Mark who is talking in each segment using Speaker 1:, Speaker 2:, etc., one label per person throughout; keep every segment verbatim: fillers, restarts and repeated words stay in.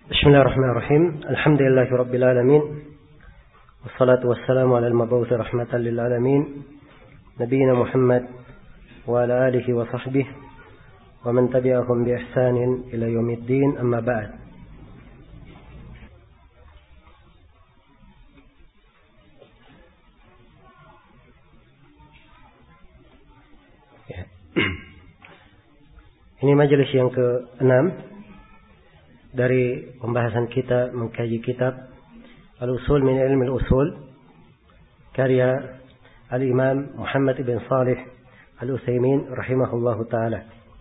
Speaker 1: Bismillahirrahmanirrahim. Alhamdulillahirabbil alamin. Wassalatu wassalamu ala al-mab'uts rahmatan lil alamin. Nabiyyina Muhammad wa ala alihi wa sahbihi wa man tabi'ahum bi ihsanin ila yaumiddin. Amma ba'd. Ya. Ini majelis yang keenam dari pembahasan kita mengkaji kitab Al-Usul min Ilmi Al-Usul karya Al-Imam Muhammad ibn Salih Al-Utsaimin rahimahullahu ta'ala.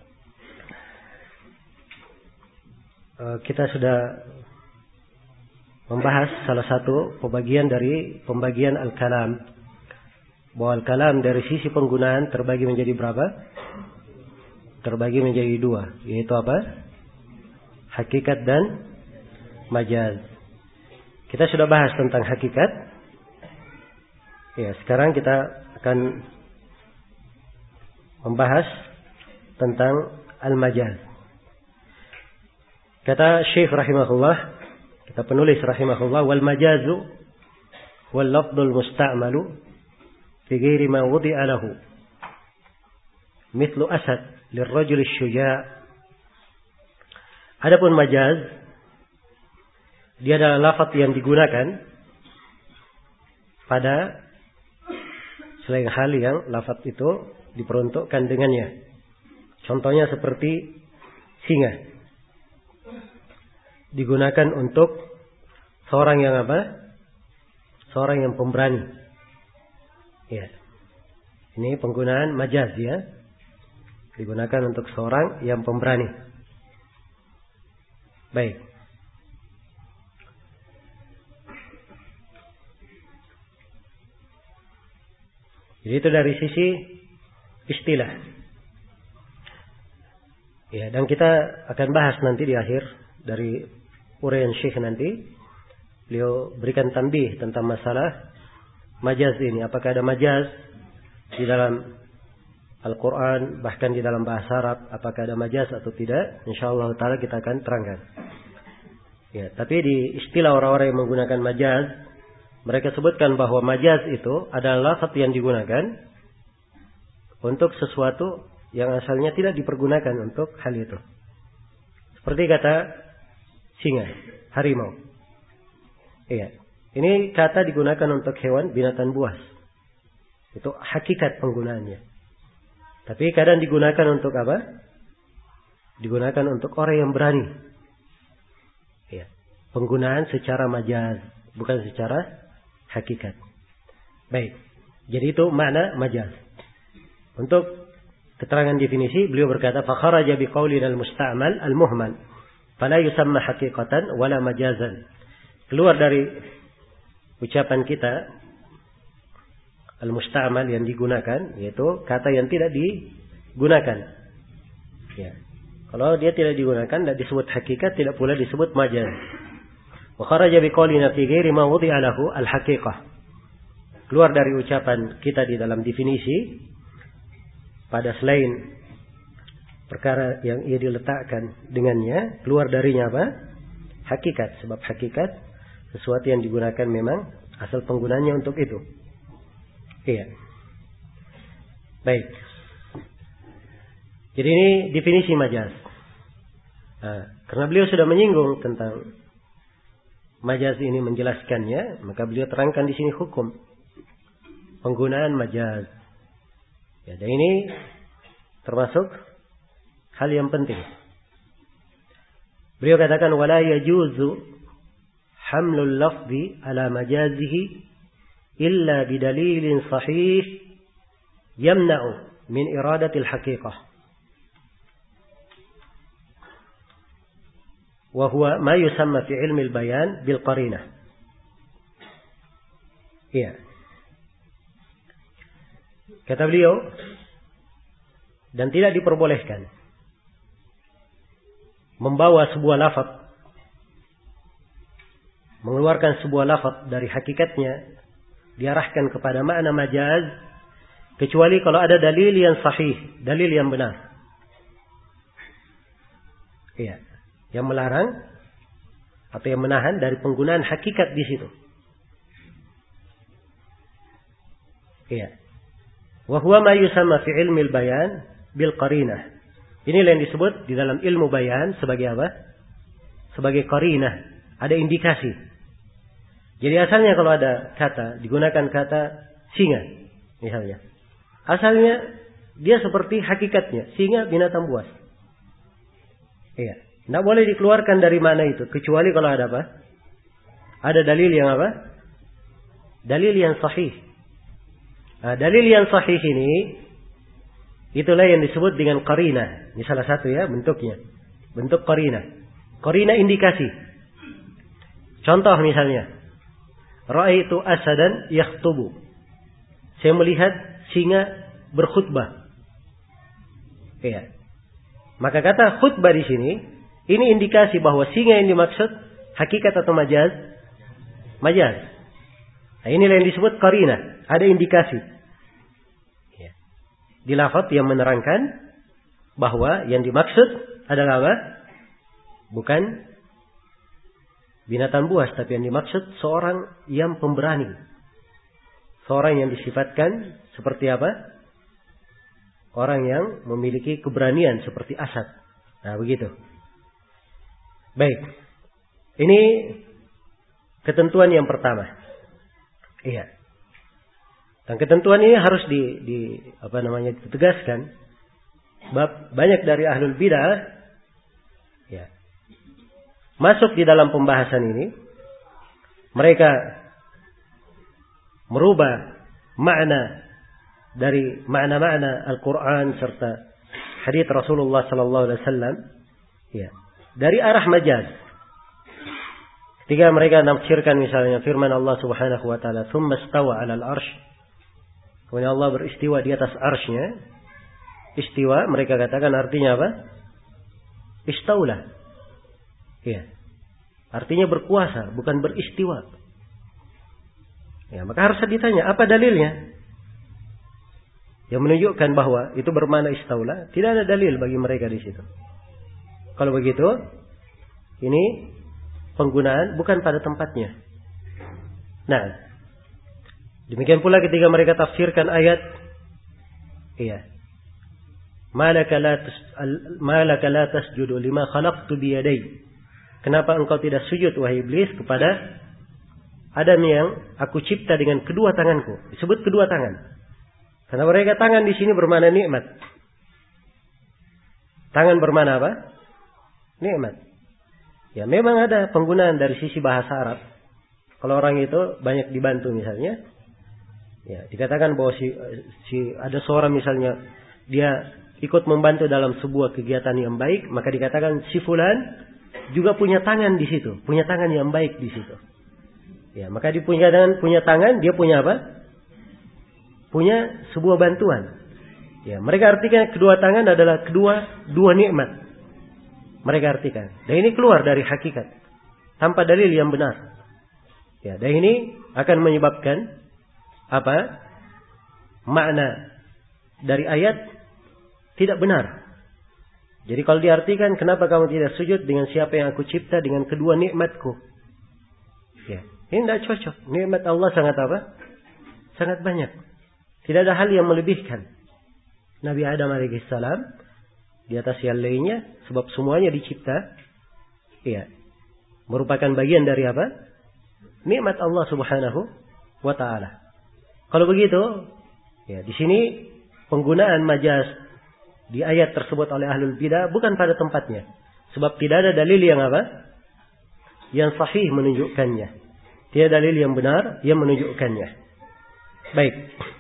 Speaker 1: Kita sudah membahas salah satu pembagian dari pembagian Al-Kalam, bahwa Al-Kalam dari sisi penggunaan terbagi menjadi berapa? Terbagi menjadi dua, yaitu apa? Hakikat dan majaz. Kita sudah bahas tentang hakikat. Ya, sekarang kita akan membahas tentang al-majaz. Kata Syekh rahimahullah, kata penulis rahimahullah, wal majazu wal lafdul musta'malu fi ghairi ma wudi'a lahu mithlu asad lirrajul asy-syuja'. Adapun majaz, dia adalah lafaz yang digunakan pada selain hal yang lafaz itu diperuntukkan dengannya. Contohnya seperti singa, digunakan untuk seorang yang apa? Seorang yang pemberani. Ya, ini penggunaan majaz ya, digunakan untuk seorang yang pemberani. Baik. Jadi itu dari sisi istilah. Ya, dan kita akan bahas nanti di akhir dari uraian Syekh nanti. Beliau berikan tanbih tentang masalah majaz ini. Apakah ada majaz di dalam Al-Quran, bahkan di dalam bahasa Arab, apakah ada majaz atau tidak? InsyaAllah ta'ala kita akan terangkan. Ya, tapi di istilah orang-orang yang menggunakan majaz, mereka sebutkan bahwa majaz itu adalah lafaz yang digunakan untuk sesuatu yang asalnya tidak dipergunakan untuk hal itu. Seperti kata singa, harimau. Iya, ini kata digunakan untuk hewan binatang buas. Itu hakikat penggunaannya. Tapi kadang digunakan untuk apa? Digunakan untuk orang yang berani. Ya. Penggunaan secara majaz, bukan secara hakikat. Baik. Jadi itu makna majaz. Untuk keterangan definisi, beliau berkata, فَخَرَجَ بِقَوْلِنَا الْمُسْتَعْمَلْ الْمُهْمَلْ فَلَا يُسَمَّ حَقِيقَةً وَلَا مَجَازًا. Keluar dari ucapan kita al-musta'mal yang digunakan, yaitu kata yang tidak digunakan. Ya. Kalau dia tidak digunakan, tidak disebut hakikat, tidak pula disebut majaz. Wa kharaja biqaulina fi ghairi ma wudi'a lahu al-haqiqah. Keluar dari ucapan kita di dalam definisi pada selain perkara yang ia diletakkan dengannya, keluar darinya apa? Hakikat. Sebab hakikat sesuatu yang digunakan memang asal penggunanya untuk itu. Iya. Baik. Jadi ini definisi majaz. Nah, karena beliau sudah menyinggung tentang majaz ini, menjelaskannya, maka beliau terangkan di sini hukum penggunaan majaz. Ya, dan ini termasuk hal yang penting. Beliau katakan wala yajuzu hamlul lafzi ala majazihi illa bidalilin sahih yamna'u min iradatil haqiqah wa huwa ma yusamma fi ilmi al-bayan bil qarinah. Iya. Kata beliau, dan tidak diperbolehkan membawa sebuah lafaz, mengeluarkan sebuah lafaz dari hakikatnya, diarahkan kepada makna majaz, kecuali kalau ada dalil yang sahih, dalil yang benar. Iya. Yang melarang atau yang menahan dari penggunaan hakikat di situ. Iya. Wa huwa ma yusamma fi ilmi al-bayan bil qarinah. Inilah yang disebut di dalam ilmu bayan sebagai apa? Sebagai qarinah, ada indikasi. Jadi asalnya kalau ada kata digunakan kata singa misalnya. Asalnya dia seperti hakikatnya, singa binatang buas. Iya. Tidak boleh dikeluarkan dari mana itu. Kecuali kalau ada apa? Ada dalil yang apa? Dalil yang sahih. Nah, dalil yang sahih ini, itulah yang disebut dengan qarinah. Ini salah satu ya bentuknya. Bentuk qarinah. Qarinah indikasi. Contoh misalnya. Ra'aitu asadan yakhtubu. Saya melihat singa berkhutbah. Iya. Maka kata khutbah di sini, ini indikasi bahwa singa yang dimaksud hakikat atau majaz? Majaz. Nah, inilah yang disebut qarinah, ada indikasi. Ya. Di lafaz yang menerangkan bahwa yang dimaksud adalah apa? Bukan binatang buas, tapi yang dimaksud seorang yang pemberani. Seorang yang disifatkan seperti apa? Orang yang memiliki keberanian seperti Asad. Nah, begitu. Baik. Ini ketentuan yang pertama. Iya. Dan ketentuan ini harus di, di apa namanya ditegaskan. Sebab banyak dari ahlul bidah ya, masuk di dalam pembahasan ini. Mereka merubah makna dari makna-makna Al-Quran serta hadits Rasulullah Sallallahu Alaihi Wasallam, ya, dari arah majaz. Ketika mereka menafsirkan misalnya firman Allah Subhanahu Wa Taala, "Tsumma stawa 'alal 'arsy", kemudian Allah beristiwa di atas arsy-Nya. Istiwa mereka katakan artinya apa? Istaula. Ya, artinya berkuasa, bukan beristiwa. Ya, maka harus ditanya apa dalilnya? Yang menunjukkan bahwa itu bermakna istaula, tidak ada dalil bagi mereka di situ. Kalau begitu, ini penggunaan bukan pada tempatnya. Nah, demikian pula ketika mereka tafsirkan ayat, iya, malaka la tas malaka la tasjudu lima khalaqtu biyadai. Kenapa engkau tidak sujud wahai iblis kepada Adam yang aku cipta dengan kedua tanganku? Disebut kedua tangan. Karena mereka tangan di sini bermakna nikmat. Tangan bermakna apa? Nikmat. Ya, memang ada penggunaan dari sisi bahasa Arab. Kalau orang itu banyak dibantu misalnya, ya, dikatakan bahwa si, si ada seorang misalnya dia ikut membantu dalam sebuah kegiatan yang baik, maka dikatakan si fulan juga punya tangan di situ, punya tangan yang baik di situ. Ya, maka dia punya tangan, punya tangan, dia punya apa? Punya sebuah bantuan. Ya, mereka artikan kedua tangan adalah kedua dua nikmat. Mereka artikan. Dan ini keluar dari hakikat tanpa dalil yang benar. Ya, dan ini akan menyebabkan apa? Makna dari ayat tidak benar. Jadi kalau diartikan, kenapa kamu tidak sujud dengan siapa yang aku cipta dengan kedua nikmatku? Ya, ini tidak cocok. Nikmat Allah sangat apa? Sangat banyak. Tidak ada hal yang melebihkan Nabi Adam alaihissalam di atas yang lainnya, sebab semuanya dicipta, ya, merupakan bagian dari apa? Nikmat Allah Subhanahu wa Ta'ala. Kalau begitu, ya, di sini penggunaan majaz di ayat tersebut oleh ahlul bidah bukan pada tempatnya, sebab tidak ada dalil yang apa? Yang sahih menunjukkannya. Tidak ada dalil yang benar yang menunjukkannya. Baik.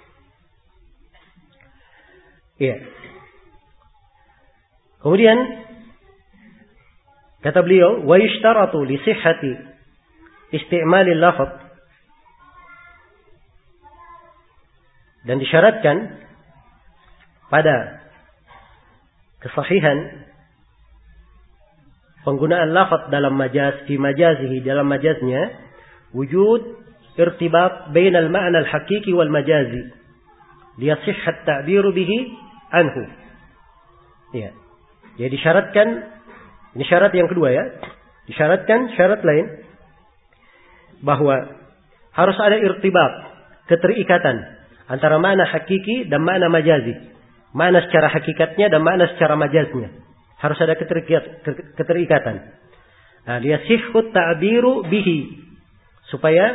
Speaker 1: Iya. Kemudian kata beliau, wa yushtaratu li sihhati isti'malil lafaz, dan disyaratkan pada kesahihan penggunaan lafaz dalam majaz, fi majazihi, dalam majaznya, wujud irtibat bainal ma'na al-haqiqi wal majazi liyasihhat ta'biru bihi anhu. Ya. Jadi syaratkan, ini syarat yang kedua ya, Disyaratkan syarat lain bahwa harus ada irtibat, keterikatan antara makna hakiki dan makna majazi. Makna secara hakikatnya dan makna secara majaznya. Harus ada keterikatan. Nah, liyasihhu ta'biru bihi. Supaya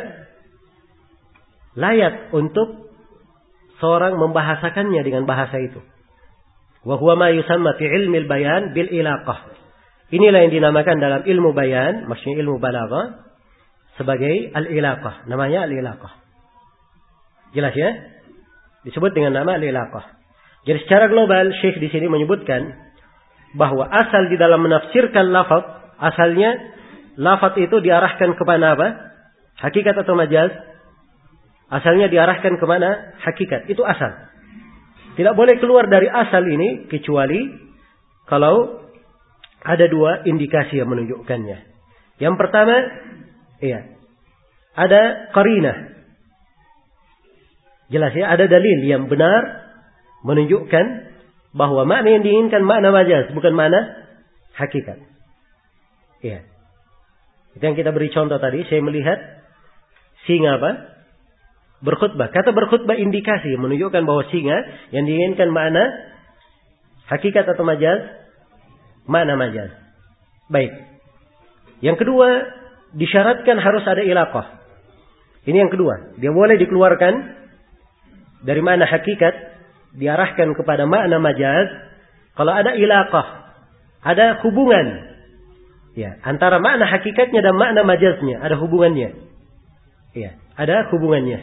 Speaker 1: layak untuk seorang membahasakannya dengan bahasa itu. Wa huwa ma yusamma fi ilmi al-bayan bil ilaqah. Inilah yang dinamakan dalam ilmu bayan, maksudnya ilmu balaghah, sebagai al-ilaqah. Namanya al-ilaqah. Jelas ya? Disebut dengan nama al-ilaqah. Jadi secara global Syekh di sini menyebutkan bahwa asal di dalam menafsirkan lafaz, asalnya lafaz itu diarahkan kepada apa? Hakikat atau majaz? Asalnya diarahkan ke mana? Hakikat. Itu asal. Tidak boleh keluar dari asal ini kecuali kalau ada dua indikasi yang menunjukkannya. Yang pertama, iya, ada qarinah. Jelas ya, ada dalil yang benar menunjukkan bahwa makna yang diinginkan makna majaz, bukan makna hakikat. Iya. Itu yang kita beri contoh tadi. Saya melihat singa apa? Berkhutbah. Kata berkhutbah indikasi menunjukkan bahwa singa yang diinginkan makna hakikat atau majaz, makna majaz. Baik. Yang kedua, disyaratkan harus ada ilaqah. Ini yang kedua. Dia boleh dikeluarkan dari makna hakikat, diarahkan kepada makna majaz kalau ada ilaqah, ada hubungan ya antara makna hakikatnya dan makna majaznya, ada hubungannya. Iya, ada hubungannya.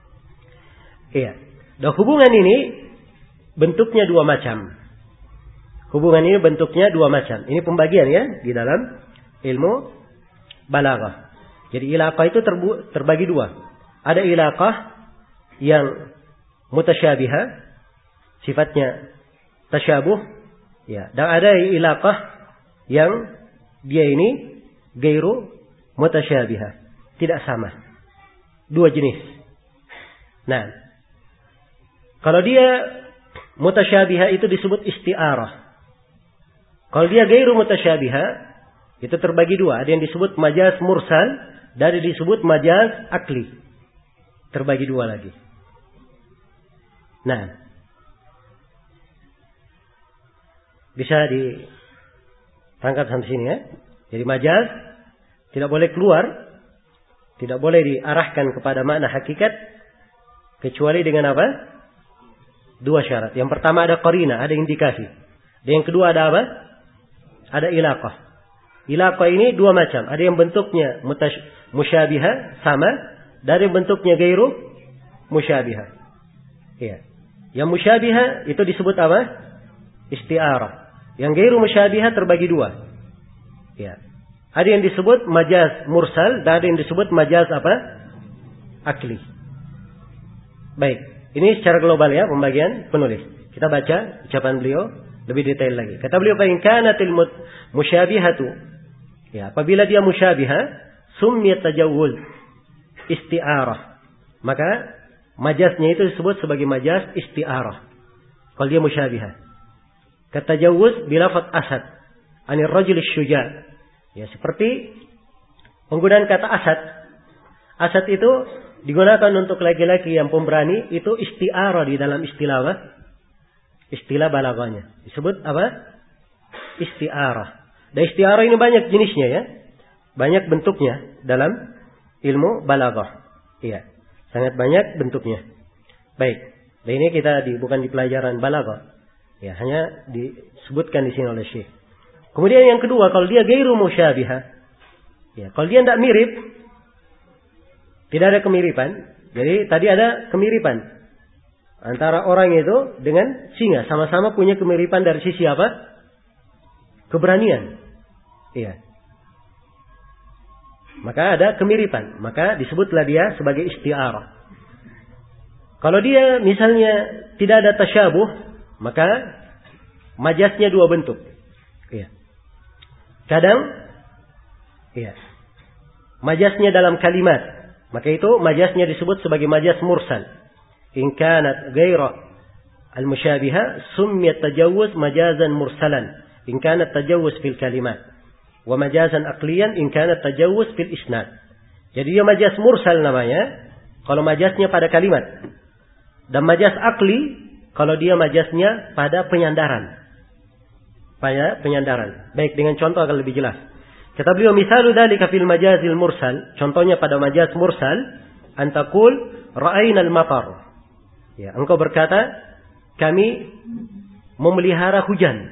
Speaker 1: Iya. Dan hubungan ini bentuknya dua macam. Hubungan ini bentuknya dua macam. Ini pembagian ya di dalam ilmu balaghah. Jadi ilaqah itu terbu- terbagi dua. Ada ilaqah yang mutasyabihah, sifatnya tasyabuh, ya. Dan ada ilaqah yang dia ini gairu mutasyabihah, tidak sama. Dua jenis. Nah, kalau dia mutasyabihah itu disebut isti'arah. Kalau dia gairu mutasyabihah itu terbagi dua. Ada yang disebut majaz mursal dan ada yang disebut majaz akli. Terbagi dua lagi. Nah, bisa ditangkap sampai sini ya. Jadi majaz tidak boleh keluar, tidak boleh diarahkan kepada makna hakikat kecuali dengan apa? Dua syarat. Yang pertama ada qarinah, ada indikasi. Dan yang kedua ada apa? Ada ilaqah. Ilaqah ini dua macam. Ada yang bentuknya mutash, musyabihah, sama. Dan yang bentuknya gairu musyabihah. Iya. Yang musyabihah itu disebut apa? Isti'arah. Yang gairu musyabihah terbagi dua. Ya. Ada yang disebut majaz mursal dan ada yang disebut majaz apa? Akli. Baik. Ini secara global ya pembagian penulis. Kita baca ucapan beliau lebih detail lagi. Kata beliau, "Fa in kanatil musyabihatu." Ya, apabila dia musyabihah, summiyat tajawuz isti'arah. Maka majaznya itu disebut sebagai majaz isti'arah. Kalau dia musyabihah. Katajawuz bilafat asad anir rajul syuja. Ya, seperti penggunaan kata asad. Asad itu digunakan untuk laki-laki yang pemberani, itu isti'arah di dalam istilah apa? Istilah balaghahnya. Disebut apa? Isti'arah. Dan isti'arah ini banyak jenisnya ya. Banyak bentuknya dalam ilmu balaghah. Iya. Sangat banyak bentuknya. Baik. Dan ini kita di, bukan di pelajaran balaghah. Ya, hanya disebutkan di sini oleh Syekh. Kemudian yang kedua, kalau dia gairu musyabihah. Ya, kalau dia tidak mirip, tidak ada kemiripan. Jadi tadi ada kemiripan antara orang itu dengan singa, sama-sama punya kemiripan dari sisi apa? Keberanian. Iya. Maka ada kemiripan, maka disebutlah dia sebagai isti'arah. Kalau dia misalnya tidak ada tasyabuh, maka majaznya dua bentuk. Iya. Kadang iya. Majaznya dalam kalimat, maka itu majaznya disebut sebagai majaz mursal. In kanat ghaira al-musyabiha summiyat tajawuz majazan mursalan. In kanat tajawuz fil kalimat. Wa majazan aqliyan in kana tajawuz fil isnad. Jadi dia majaz mursal namanya kalau majaznya pada kalimat. Dan majaz akli kalau dia majaznya pada penyandaran. Pada penyandaran. Baik, dengan contoh akan lebih jelas. Kata beliau, misalu dzalika fil majazil mursal. Contohnya pada majaz mursal, antakul ra'ainal matar. Ya, engkau berkata, kami memelihara hujan.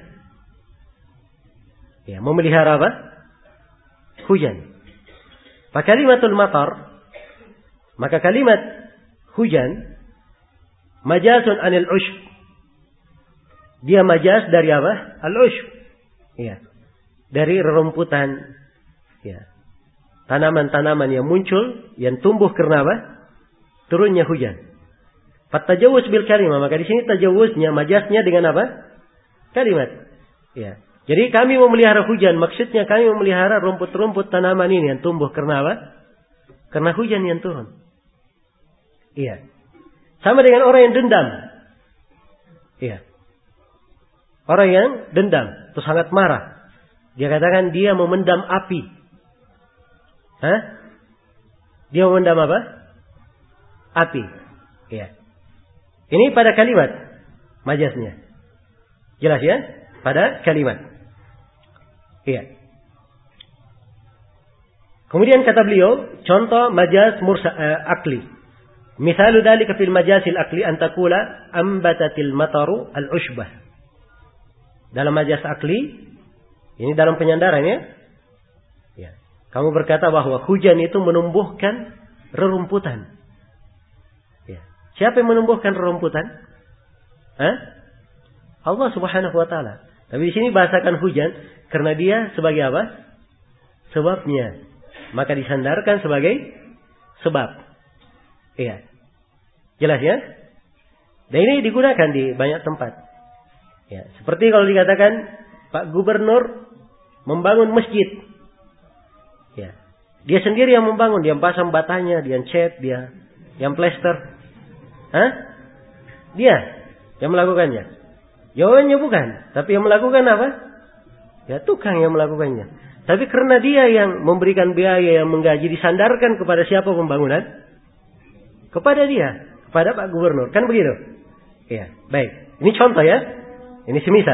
Speaker 1: Ya, memelihara apa? Hujan. Fa kalimatul matar, maka kalimat hujan majazun anil ushb. Dia majaz dari apa? Al-ushb. Ya. Dari rerumputan. Ya. Tanaman-tanaman yang muncul, yang tumbuh karena apa? Turunnya hujan. Fatajawuz bil kalimah, maka di sini tajawuznya majaznya dengan apa? Kalimat. Ya. Jadi kami memelihara hujan, maksudnya kami memelihara rumput-rumput tanaman ini yang tumbuh karena apa? Karena hujan yang turun. Iya. Sama dengan orang yang dendam. Iya. Orang yang dendam, itu sangat marah. Dia katakan dia memendam api. Hah? Dia memendam apa? Api. Iya. Ini pada kalimat majaznya. Jelas ya? Pada kalimat. Iya. Kemudian kata beliau, contoh majaz mursa uh, akli. Misalu dzalika fil majazil akli an taqula ambatatil mataru al-ushbah. Dalam majaz akli, ini dalam penyandaran ya. Ya. Kamu berkata bahwa hujan itu menumbuhkan rerumputan. Ya. Siapa yang menumbuhkan rerumputan? Hah? Allah Subhanahu wa taala. Tapi di sini bahasakan hujan karena dia sebagai apa? Sebabnya. Maka disandarkan sebagai sebab. Iya. Jelas ya? Dan ini digunakan di banyak tempat. Ya, seperti kalau dikatakan Pak Gubernur membangun masjid. Ya. Dia sendiri yang membangun, dia pasang batanya, dia cat, dia yang plester. Hah? Dia yang melakukannya. Jawabannya bukan, tapi yang melakukan apa? Ya, tukang yang melakukannya. Tapi karena dia yang memberikan biaya, yang menggaji, disandarkan kepada siapa pembangunan? Kepada dia, kepada Pak Gubernur. Kan begitu? Ya, baik. Ini contoh ya. Ini semisal.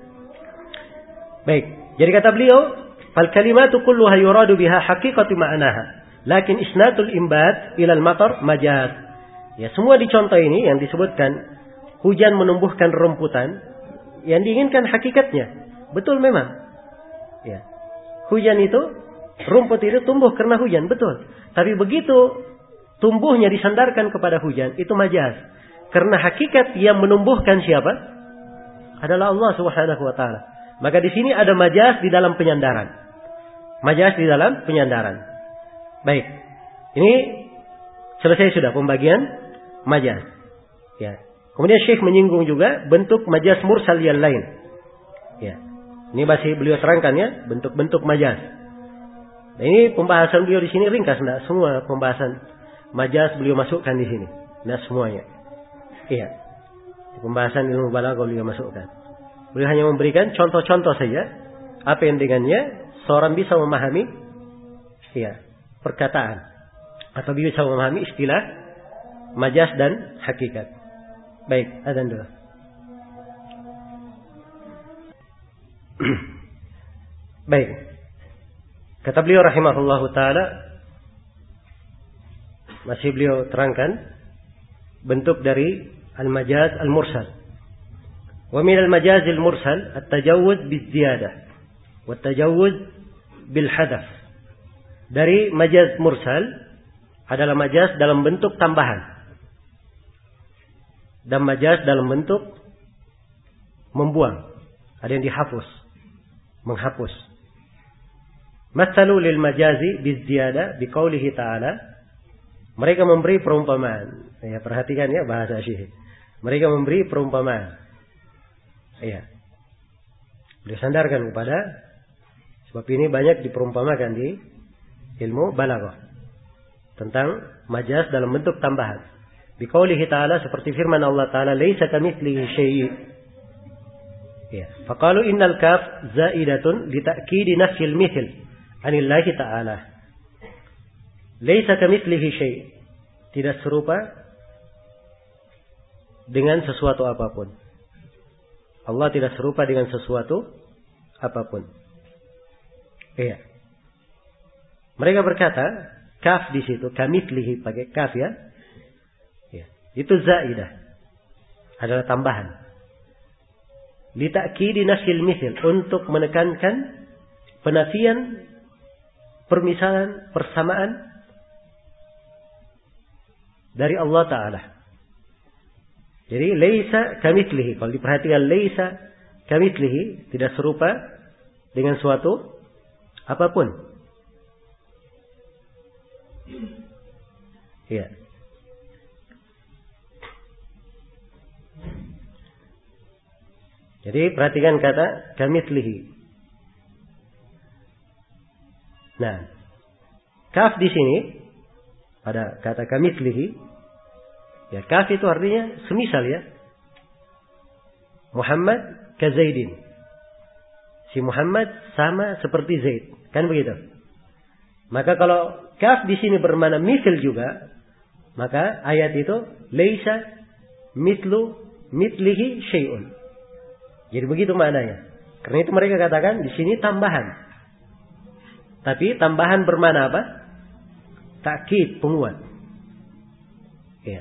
Speaker 1: Baik. Jadi kata beliau, fal kalimatu kulluha yuradu biha haqiqatu ma'naha, lakin isnatul imbat ila al-matar majaz. Ya, semua dicontoh ini yang disebutkan hujan menumbuhkan rumputan, yang diinginkan hakikatnya. Betul memang. Ya. Hujan itu, rumput itu tumbuh karena hujan, betul. Tapi begitu tumbuhnya disandarkan kepada hujan, itu majaz. Karena hakikat yang menumbuhkan siapa? Adalah Allah Subhanahu wa taala. Maka di sini ada majaz di dalam penyandaran. Majaz di dalam penyandaran. Baik. Ini selesai sudah pembagian majaz. Ya. Kemudian Syekh menyinggung juga bentuk majaz mursal yang lain. Ya. Ini masih beliau terangkan ya, bentuk-bentuk majaz. Nah, ini pembahasan beliau di sini ringkas, enggak semua pembahasan majaz beliau masukkan di sini. Enggak semuanya. Iya. Pembahasan ilmu balaghah beliau masukkan. Beliau hanya memberikan contoh-contoh saja. Apa yang dengannya seorang bisa memahami ya, perkataan. Atau bisa memahami istilah majaz dan hakikat. Baik, adzan dulu. Baik. Kata beliau rahimahullahu taala, masih beliau terangkan bentuk dari al-majaz al-mursal. Wa min al-majaz al-mursal at-tajawuz biz-ziyadah wa at-tajawuz bil-hadaf. Dari majaz mursal adalah majaz dalam bentuk tambahan dan majaz dalam bentuk membuang. Ada yang dihapus, menghapus. Mathalu lil majazi biz-ziyadah biqaulihi ta'ala. Mereka memberi perumpamaan. Ya, perhatikan ya bahasa Syekh. Mereka memberi perumpamaan. Iya. Beliau sandarkan kepada, sebab ini banyak diperumpamakan di ilmu balaghah tentang majaz dalam bentuk tambahan. Biqaulihi ta'ala, seperti firman Allah Ta'ala, laisa kamitslihi syai'. Ya, faqalu innal kaf zaidatun li ta'kidi nafyil mithl anillahi ta'ala. Laisa kamitslihi syai'. Tidak serupa dengan sesuatu apapun. Allah tidak serupa dengan sesuatu apapun. Iya. Mereka berkata, kaf di situ, kamitslihi pakai kaf ya. Ya. Itu zaidah. Adalah tambahan. Li ta'kidi nafyil mithl, untuk menekankan penafian permisalan, persamaan dari Allah Ta'ala. Jadi laisa kamitslihi, kalau diperhatikan laisa kamitslihi, tidak serupa dengan suatu apapun. Ya. Jadi perhatikan kata kamitslihi. Nah, kaf di sini pada kata kamitslihi, ya kaf itu artinya semisal ya. Muhammad ka Zaidin. Si Muhammad sama seperti Zaid, kan begitu? Maka kalau kaf di sini bermakna misal juga, maka ayat itu laisa mithlu mithlihi syai'un. Jadi begitu maknanya. Karena itu mereka katakan di sini tambahan. Tapi tambahan bermakna apa? Takkid, penguat. Ya.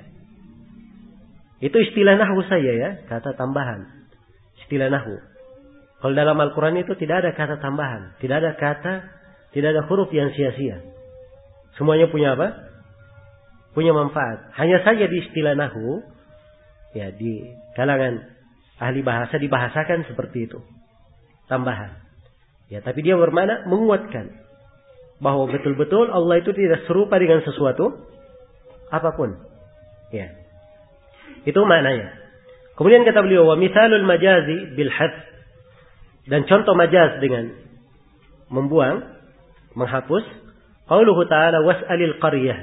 Speaker 1: Itu istilah nahwu saja ya, kata tambahan. Istilah nahwu. Kalau dalam Al-Quran itu tidak ada kata tambahan. Tidak ada kata, tidak ada huruf yang sia-sia. Semuanya punya apa? Punya manfaat. Hanya saja di istilah nahwu, ya di kalangan ahli bahasa dibahasakan seperti itu. Tambahan. Ya, tapi dia bermakna menguatkan bahwa betul-betul Allah itu tidak serupa dengan sesuatu apapun. Ya. Itu maknanya. Kemudian kata beliau, wa mithalul majazi bil hadf, dan contoh majaz dengan membuang, menghapus, qauluhu ta'ala was'alil qaryah.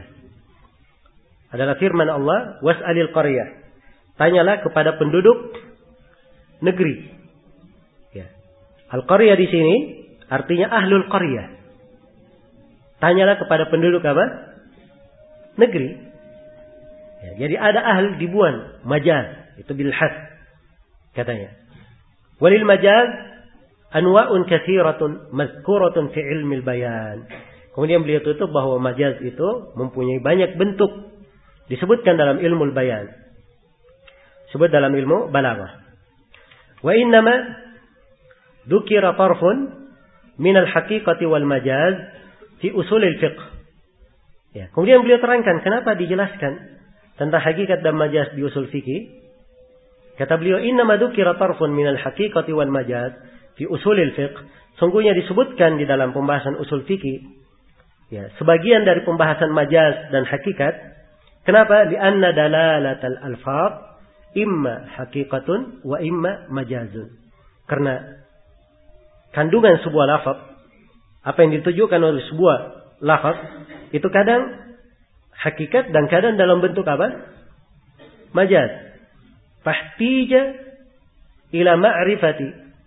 Speaker 1: Adalah firman Allah, was'alil qaryah. Tanyalah kepada penduduk negeri. Ya. Al-qaryah di sini artinya ahlul qaryah. Tanyalah kepada penduduk apa? Negeri. Ya, jadi ada ahl dibuang, majaz, itu bil had katanya. Walil majaz anwa'un katsiratun mazkuratun fi ilmil bayan. Kemudian beliau tutup bahwa majaz itu mempunyai banyak bentuk, disebutkan dalam ilmu bayan. Sebut dalam ilmu balaghah. Wa innama dzukira tarfun min al-haqiqati wal majaz fi usul al-fiqh. Ya, kemudian beliau terangkan kenapa dijelaskan tentang hakikat dan majaz di usul fikih. Kata beliau, innama dzukira tarfun min al-haqiqati wal majaz fi usul al-fiqh. Sungguhnya disebutkan di dalam pembahasan usul fikih, ya, sebagian dari pembahasan majaz dan hakikat. Kenapa? Li'anna dalalatal alfaz imma haqiqatun wa imma majazun. Karena kandungan sebuah lafaz, apa yang ditujukan oleh sebuah lafaz, itu kadang hakikat dan kadang dalam bentuk apa? Majaz. Fahtija ila ma'rifati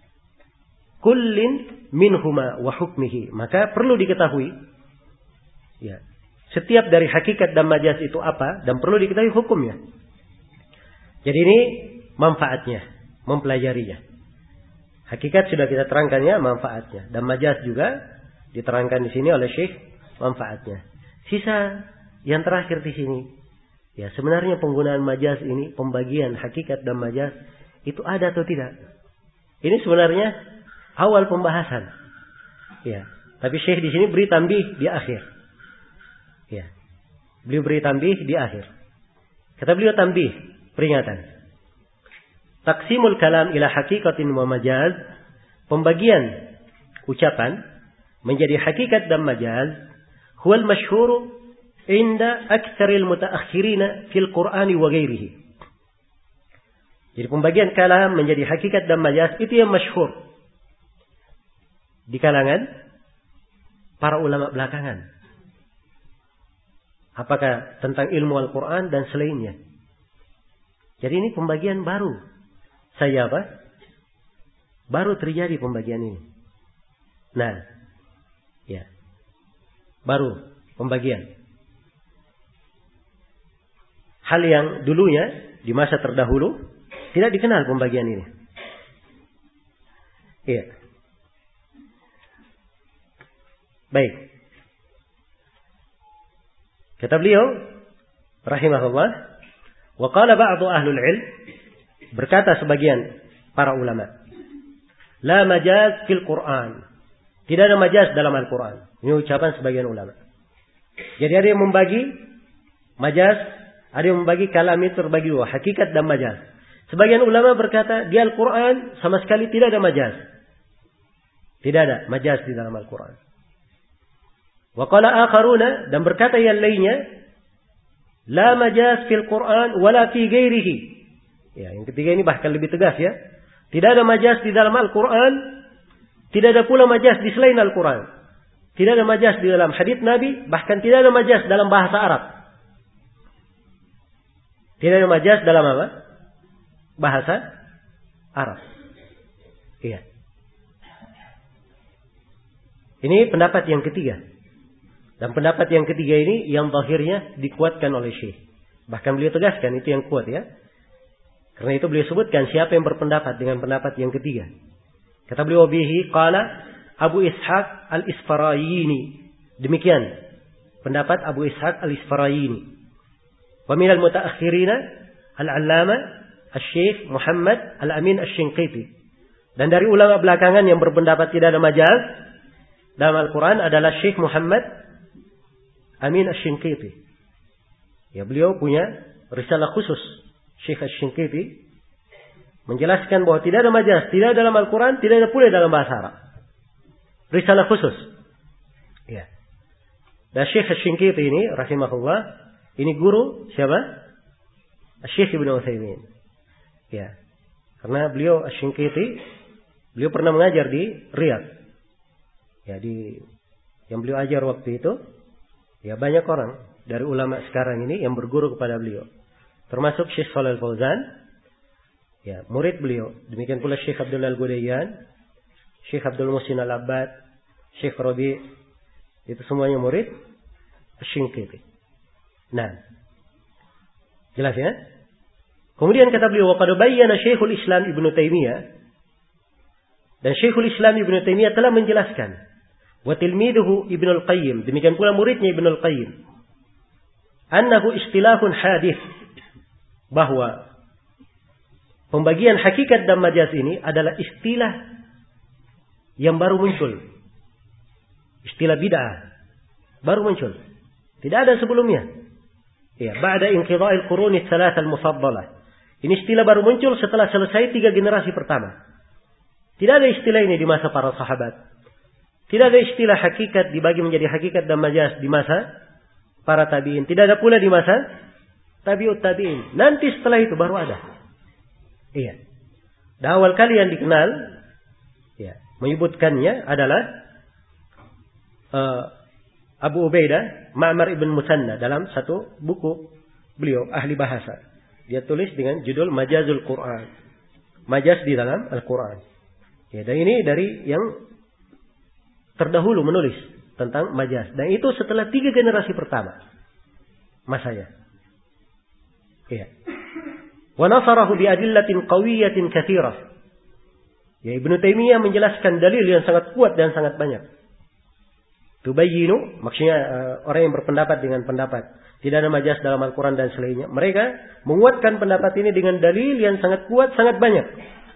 Speaker 1: kullin minhuma wa hukmihi. Maka perlu diketahui, ya, setiap dari hakikat dan majaz itu apa, dan perlu diketahui hukumnya. Jadi ini manfaatnya, mempelajarinya. Hakikat sudah kita terangkannya, manfaatnya. Dan majaz juga diterangkan di sini oleh Syekh, manfaatnya. Sisa yang terakhir di sini, ya, sebenarnya penggunaan majaz ini, pembagian hakikat dan majaz, itu ada atau tidak? Ini sebenarnya awal pembahasan. Ya, tapi Syekh di sini beri tambih di akhir. Ya, beliau beri tambih di akhir. Kata beliau tambih, peringatan. Taqsimul kalam ila haqiqatin wa majaz, pembagian ucapan menjadi hakikat dan majaz, huwal masyhur inda aktsaril mutaakhirina fil Qur'ani wa ghairihi. Jadi pembagian kalam menjadi hakikat dan majaz itu yang masyhur di kalangan para ulama belakangan. Apakah tentang ilmu Al-Quran dan selainnya. Jadi ini pembagian baru. Saya apa? baru terjadi pembagian ini. Nah, ya, baru pembagian. Hal yang dulunya di masa terdahulu tidak dikenal pembagian ini. Iya. Baik. Kata beliau rahimahullah, wa qala ba'du ahlul ilm, berkata sebagian para ulama, la majaz fil Quran. Tidak ada majaz dalam Al-Quran. Ini ucapan sebagian ulama. Jadi ada yang membagi majaz, ada yang membagi kalam itu terbagi dua, hakikat dan majaz. Sebagian ulama berkata di Al-Quran sama sekali tidak ada majaz. Tidak ada majaz di dalam Al-Quran. Wa qala akharuna, dan berkata yang lainnya, la majaz fil Quran wala fi ghairihi. Ya, yang ketiga ini bahkan lebih tegas ya. Tidak ada majaz di dalam Al-Quran, tidak ada pula majaz di selain Al-Quran. Tidak ada majaz di dalam hadits Nabi, bahkan tidak ada majaz dalam bahasa Arab. Tidak ada majaz dalam apa? Bahasa Arab. Iya. Ini pendapat yang ketiga. Dan pendapat yang ketiga ini yang zahirnya dikuatkan oleh Syekh. Bahkan beliau tegaskan itu yang kuat ya. Karena itu beliau sebutkan siapa yang berpendapat dengan pendapat yang ketiga. Kata beliau bihi qala Abu Ishaq al-Isfarayini. Demikian pendapat Abu Ishaq al-Isfarayini. Wa minal mutaakhirina al-Allama Asy-Syaikh Muhammad Al-Amin Asy-Shinqiti. Dan dari ulama belakangan yang berpendapat tidak ada majaz dalam Al-Quran adalah Syekh Muhammad Amin Asy-Shinqiti. Ya, beliau punya risalah khusus, Syekh Asy-Shinqiti, menjelaskan bahwa tidak ada majaz, tidak ada dalam Al-Quran, tidak ada pula dalam bahasa Arab. Risalah khusus. Ya. Dan Syekh Asy-Shinqiti ini, rahimahullah, ini guru siapa? Syekh Ibnu Utsaimin. Ya. Karena beliau Asy-Shinqiti, beliau pernah mengajar di Riyadh. Ya, di yang beliau ajar waktu itu, ya banyak orang dari ulama sekarang ini yang berguru kepada beliau. Termasuk Syekh Shalal Fauzan, ya, murid beliau. Demikian pula Syekh Abdullah Al-Ghudayyan, Syekh Abdul Muhsin Al-Abbad, Syekh Rabi', itu semuanya murid Asy-Shinqiti. Nah, jelas ya? Kemudian kata beliau, wa qad bayyana Syekhul Islam Ibnu Taimiyah, dan Syekhul Islam Ibnu Taimiyah telah menjelaskan, wa tilmiduhu Ibnu Al-Qayyim, demikian pula muridnya Ibnu Al-Qayyim, annahu istilahun hadits, bahwa pembagian hakikat dan majaz ini adalah istilah yang baru muncul. Istilah bid'ah baru muncul. Tidak ada sebelumnya. Ya, ba'da inqidha'il quruni tsalatsah al-mufaddalah. Ini istilah baru muncul setelah selesai tiga generasi pertama. Tidak ada istilah ini di masa para sahabat. Tidak ada istilah hakikat dibagi menjadi hakikat dan majaz di masa para tabi'in. Tidak ada pula di masa tabi'ut tabi'in. Nanti setelah itu baru ada. Iya. Dan awal kali yang dikenal, ya, menyebutkannya adalah uh, Abu Ubaidah Ma'mar ibn Musanna dalam satu buku beliau ahli bahasa. Dia tulis dengan judul Majazul Quran. Majaz di dalam Al-Quran. Ya, dan ini dari yang terdahulu menulis tentang majaz. Dan itu setelah tiga generasi pertama masanya. Iya. Wa nasarahu bi adillatin qawiyatin katsirah. Ya, Ibnu Taimiyah menjelaskan dalil yang sangat kuat dan sangat banyak. Tubayyinu, maksudnya uh, orang yang berpendapat dengan pendapat tidak ada majaz dalam Al-Quran dan selainnya. Mereka menguatkan pendapat ini dengan dalil yang sangat kuat, sangat banyak.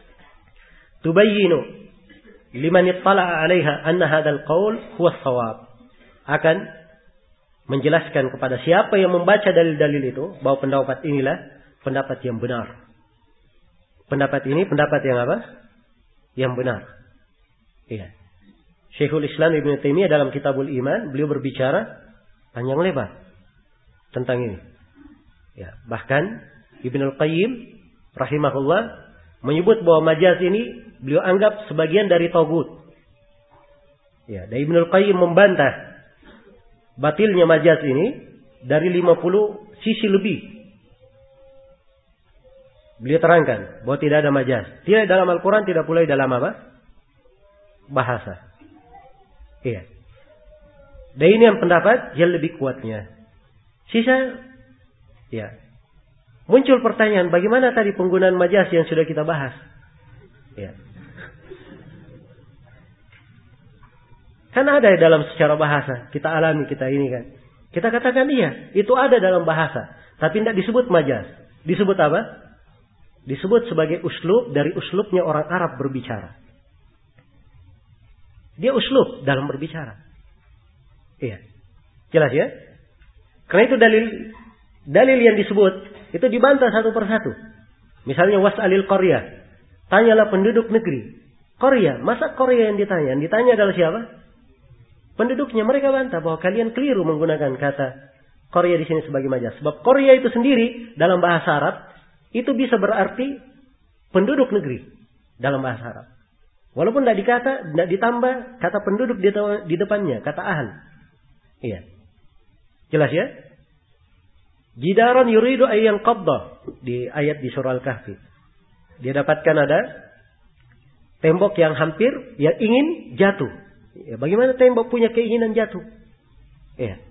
Speaker 1: Tubayyinu liman ittala'a 'alaiha anna hadzal qaul huwa shawab. Akan menjelaskan kepada siapa yang membaca dalil-dalil itu bahwa pendapat inilah pendapat yang benar. Pendapat ini pendapat yang apa? Yang benar. Iya. Syekhul Islam Ibnu Taimiyah dalam Kitabul Iman beliau berbicara panjang lebar tentang ini. Ya, bahkan Ibnu Al-Qayyim rahimahullah menyebut bahwa majaz ini beliau anggap sebagian dari tagut. Ya, dan Ibnu Al-Qayyim membantah batilnya majaz ini dari lima puluh sisi lebih. Beliau terangkan bahwa tidak ada majaz. Tidak dalam Al-Quran, tidak pula dalam apa? Bahasa. Iya. Dan ini yang pendapat yang lebih kuatnya. Sisa, ya. Muncul pertanyaan, bagaimana tadi penggunaan majaz yang sudah kita bahas? Ya. Kan ada dalam secara bahasa. Kita alami, kita ini kan. Kita katakan iya, itu ada dalam bahasa. Tapi tidak disebut majaz. Disebut apa? Disebut sebagai uslub dari uslubnya orang Arab berbicara. Dia uslub dalam berbicara. Iya. Jelas ya? Karena itu dalil dalil yang disebut itu dibantah satu persatu. Misalnya was'alil qaryah. Tanyalah penduduk negeri. Qaryah, masa Korea yang ditanya? Yang ditanya adalah siapa? Penduduknya. Mereka bantah bahwa kalian keliru menggunakan kata Korea di sini sebagai majaz. Sebab Korea itu sendiri dalam bahasa Arab itu bisa berarti penduduk negeri dalam bahasa Arab. Walaupun tidak dikata, tidak ditambah kata penduduk di depannya, kata ahal. Iya. Jelas ya? Jidaran yuridu ayyan qabdah di ayat di surah Al-Kahfi. Dia dapatkan ada tembok yang hampir yang ingin jatuh. Ya, bagaimana tembok punya keinginan jatuh? Iya.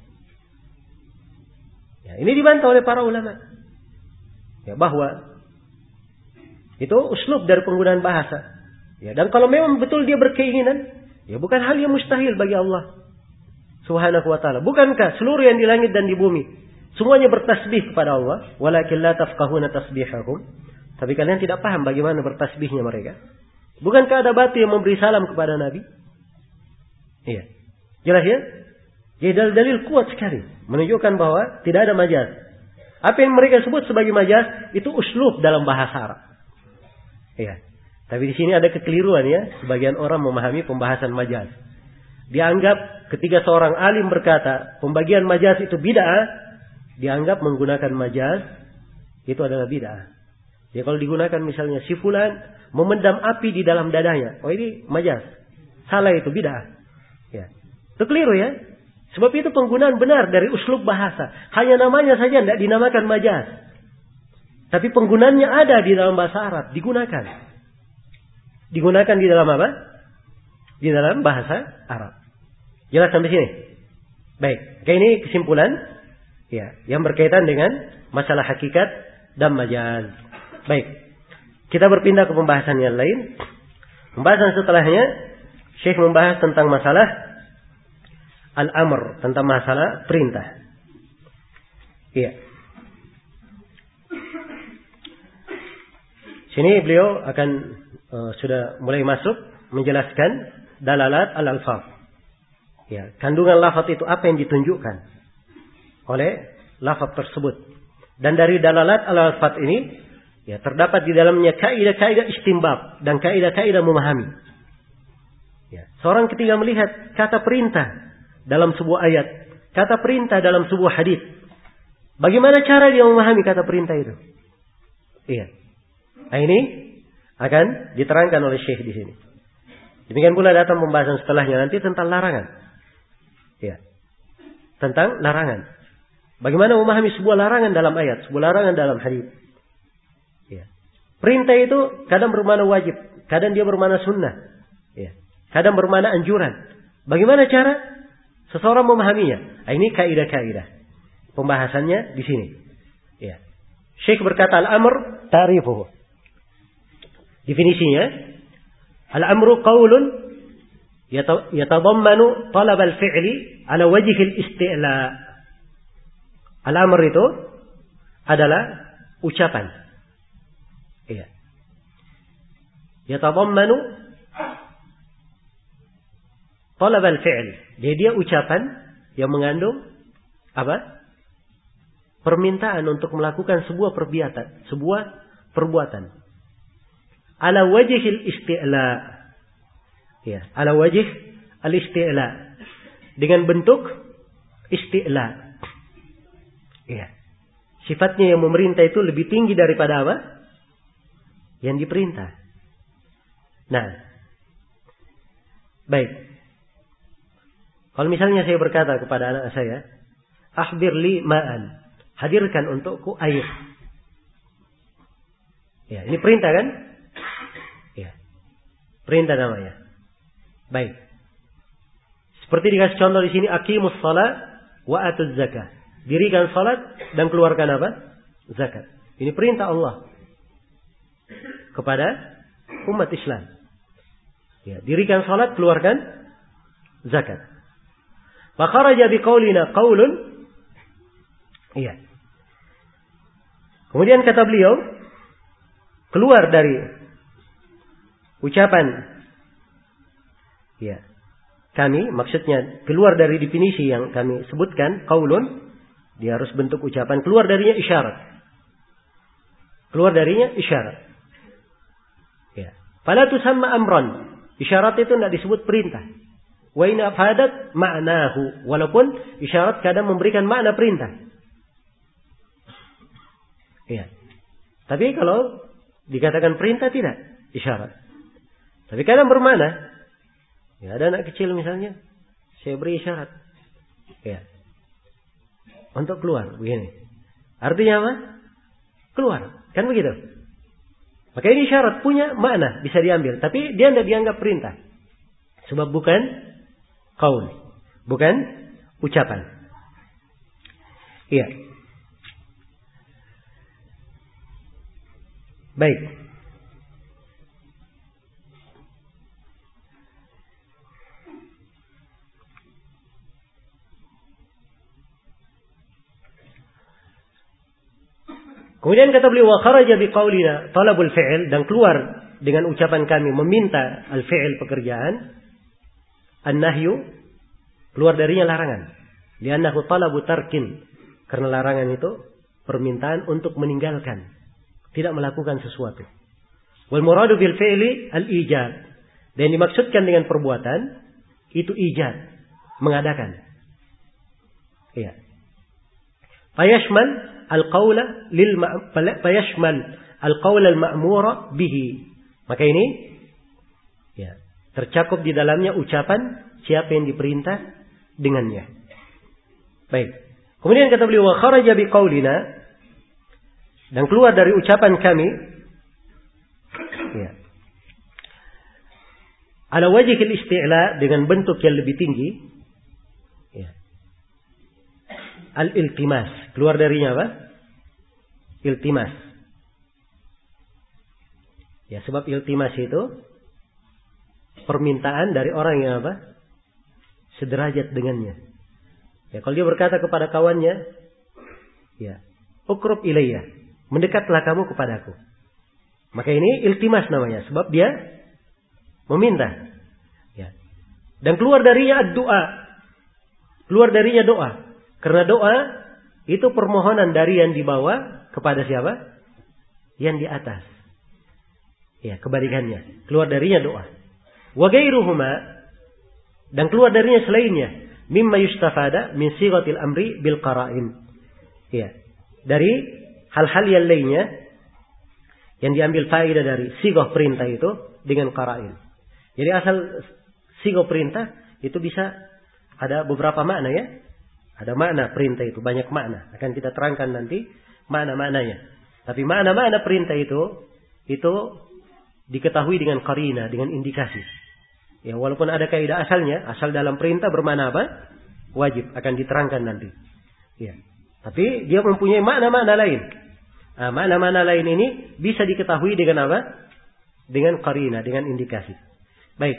Speaker 1: Ya, ini dibantah oleh para ulama. Ya, bahwa itu uslub dari penggunaan bahasa. Ya, dan kalau memang betul dia berkeinginan, ya bukan hal yang mustahil bagi Allah Subhanahu wa taala. Bukankah seluruh yang di langit dan di bumi semuanya bertasbih kepada Allah? Walakin la tafqahuna tasbihahum. Tapi kalian tidak paham bagaimana bertasbihnya mereka. Bukankah ada batu yang memberi salam kepada Nabi? Iya. Jelas ya? Jadi dalil-dalil kuat sekali menunjukkan bahwa tidak ada majaz. Apa yang mereka sebut sebagai majaz itu uslub dalam bahasa Arab. Iya. Tapi di sini ada kekeliruan ya, sebagian orang memahami pembahasan majaz. Dianggap ketika seorang alim berkata pembagian majaz itu bid'ah, dianggap menggunakan majaz itu adalah bid'ah. Ya kalau digunakan misalnya si fulan memendam api di dalam dadanya, oh ini majaz. Salah itu bid'ah. Ya. Itu keliru ya. Sebab itu penggunaan benar dari uslub bahasa. Hanya namanya saja tidak dinamakan majaz. Tapi penggunaannya ada di dalam bahasa Arab, digunakan. Digunakan di dalam apa? Di dalam bahasa Arab. Jelas sampai sini? Baik. Oke, ini kesimpulan ya, yang berkaitan dengan masalah hakikat dan majaz. Baik. Kita berpindah ke pembahasan yang lain. Pembahasan setelahnya Syekh membahas tentang masalah al-amr, tentang masalah perintah. Iya. Sini beliau akan uh, sudah mulai masuk menjelaskan dalalat al-alfaz. Ya, kandungan lafaz itu apa yang ditunjukkan oleh lafaz tersebut. Dan dari dalalat al-alfaz ini ya terdapat di dalamnya kaidah-kaidah istinbab dan kaidah-kaidah memahami. Ya, seorang ketika melihat kata perintah dalam sebuah ayat, kata perintah dalam sebuah hadis, bagaimana cara dia memahami kata perintah itu? Iya. Nah, ini akan diterangkan oleh Syekh di sini. Demikian pula datang pembahasan setelahnya nanti tentang larangan. Ya. Tentang larangan. Bagaimana memahami sebuah larangan dalam ayat, sebuah larangan dalam hadis. Ya. Perintah itu kadang bermakna wajib, kadang dia bermakna sunnah. Ya. Kadang bermakna anjuran. Bagaimana cara seseorang memahaminya? Nah, ini kaidah-kaidah. Pembahasannya di sini. Ya. Syekh berkata al-amr ta'rifuhu. Definisinya, al-amru qaulun yatadammanu talab al-fi'li ala wajhi al-isti'la. Al-amr itu adalah ucapan. Iya. Yatadammanu talab al-fi'l. Jadi dia ucapan yang mengandung apa? Permintaan untuk melakukan sebuah perbuatan, sebuah perbuatan. Ala wajhil isti'la. Ya, ala wajh al-isti'la. Dengan bentuk isti'la. Ya. Sifatnya yang memerintah itu lebih tinggi daripada apa? Yang diperintah. Nah. Baik. Kalau misalnya saya berkata kepada anak saya, "Ahdir li ma'an." Hadirkan untukku air. Ya, ini perintah kan? Ya. Perintah namanya. Baik. Seperti dikasih contoh di sini, aqimus shalah wa atuz zakah. Dirikan salat dan keluarkan apa? Zakat. Ini perintah Allah kepada umat Islam. Ya, dirikan salat, keluarkan zakat. Fa kharaja biqaulina qaulun. Iya. Kemudian kata beliau, keluar dari ucapan ya, kami, maksudnya keluar dari definisi yang kami sebutkan, qaulun, dia harus bentuk ucapan, keluar darinya isyarat. Keluar darinya isyarat. Ya. Fala tusamma amran. Isyarat itu tidak disebut perintah. Wa in afadat ma'nahu. Walaupun isyarat kadang memberikan makna perintah. Ya. Tapi kalau dikatakan perintah tidak isyarat. Tapi kadang bermakna. Ya, ada anak kecil misalnya, saya beri isyarat. Ya. Untuk keluar begini. Artinya apa? Keluar. Kan begitu? Maka ini isyarat punya makna, bisa diambil. Tapi dia tidak dianggap perintah. Sebab bukan qaul. Bukan ucapan. Iya. Baik. Kemudian kata beliau, wa kharaja biqaulina talabul fi'il, dan keluar dengan ucapan kami meminta al-fi'il pekerjaan, an-nahyu, keluar darinya larangan. Li'annahu talabu tarkin, karena larangan itu permintaan untuk meninggalkan, tidak melakukan sesuatu. Wal muradu bil fi'li al-ijad, dan dimaksudkan dengan perbuatan itu ijad, mengadakan. Iya. Fayashmal al-qawla lil fayashmal al-qawla al-ma'mura bihi. Maka ini ya, tercakup di dalamnya ucapan siapa yang diperintah dengannya. Baik. Kemudian kata beliau, wa kharaja biqaulina, dan keluar dari ucapan kami ya, ala wajhil isti'la, dengan bentuk yang lebih tinggi ya. Al-iltimas, keluar darinya apa? Iltimas. Ya, sebab iltimas itu permintaan dari orang yang apa? Sederajat dengannya. Ya, kalau dia berkata kepada kawannya, ya, ukrub ilayya, mendekatlah kamu kepadaku. Maka ini iltimas namanya, sebab dia meminta. Ya. Dan keluar darinya ad-du'a. Keluar darinya doa. Karena doa itu permohonan dari yang di bawah kepada siapa? Yang di atas. Ya, kebalikannya. Keluar darinya doa. Wa ghairuhuma, dan keluar darinya selainnya, mimma yustafada min sighatil amri bil qara'in. Ya. Dari hal-hal yang lainnya yang diambil faedah dari sighah perintah itu dengan qara'in. Jadi asal sighah perintah itu bisa ada beberapa makna ya. Ada makna perintah itu, banyak makna. Akan kita terangkan nanti makna-maknanya. Tapi makna-makna perintah itu, itu diketahui dengan qarina, dengan indikasi. Ya, walaupun ada kaidah asalnya, asal dalam perintah bermakna apa? Wajib, akan diterangkan nanti. Ya. Tapi dia mempunyai makna-makna lain. Nah, makna-makna lain ini bisa diketahui dengan apa? Dengan qarina, dengan indikasi. Baik.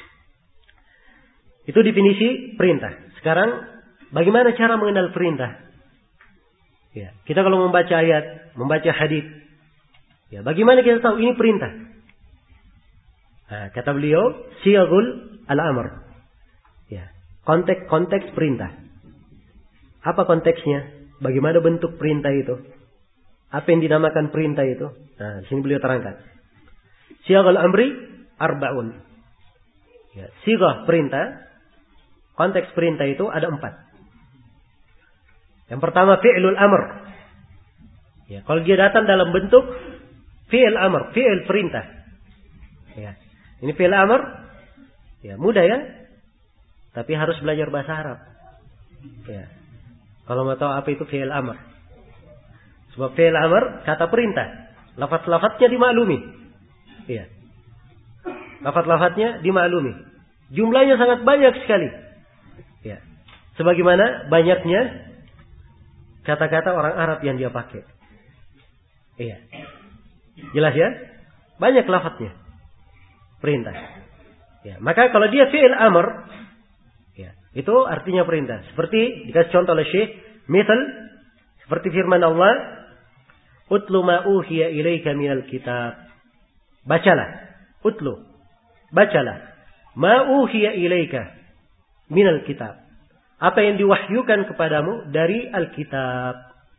Speaker 1: Itu definisi perintah. Sekarang bagaimana cara mengenal perintah? Ya, kita kalau membaca ayat, membaca hadis, ya, bagaimana kita tahu ini perintah? Nah, kata beliau, siyagul al-amr. Ya, konteks konteks perintah. Apa konteksnya? Bagaimana bentuk perintah itu? Apa yang dinamakan perintah itu? Nah, di sini beliau terangkan. Siyagul amri arba'un. Ya, sigah perintah, konteks perintah itu ada empat. Yang pertama fi'lul amr. Ya, kalau dia datang dalam bentuk fi'il amr, fi'il perintah. Ya. Ini fi'il amr. Ya, mudah ya. Tapi harus belajar bahasa Arab. Ya. Kalau mau tahu apa itu fi'il amr. Sebab fi'il amr kata perintah. Lafaz-lafaznya dimaklumi. Iya. Lafaz-lafaznya dimaklumi. Jumlahnya sangat banyak sekali. Ya. Sebagaimana banyaknya kata-kata orang Arab yang dia pakai. Iya. Jelas ya? Banyak lafaznya. Perintah. Ya, maka kalau dia fi'il amr, ya, itu artinya perintah. Seperti dikasih contoh oleh Syekh, misal seperti firman Allah, "Utlu ma uhiya ilaika minal kitab." Bacalah, utlu. Bacalah ma uhiya ilaika minal kitab. Apa yang diwahyukan kepadamu dari Alkitab.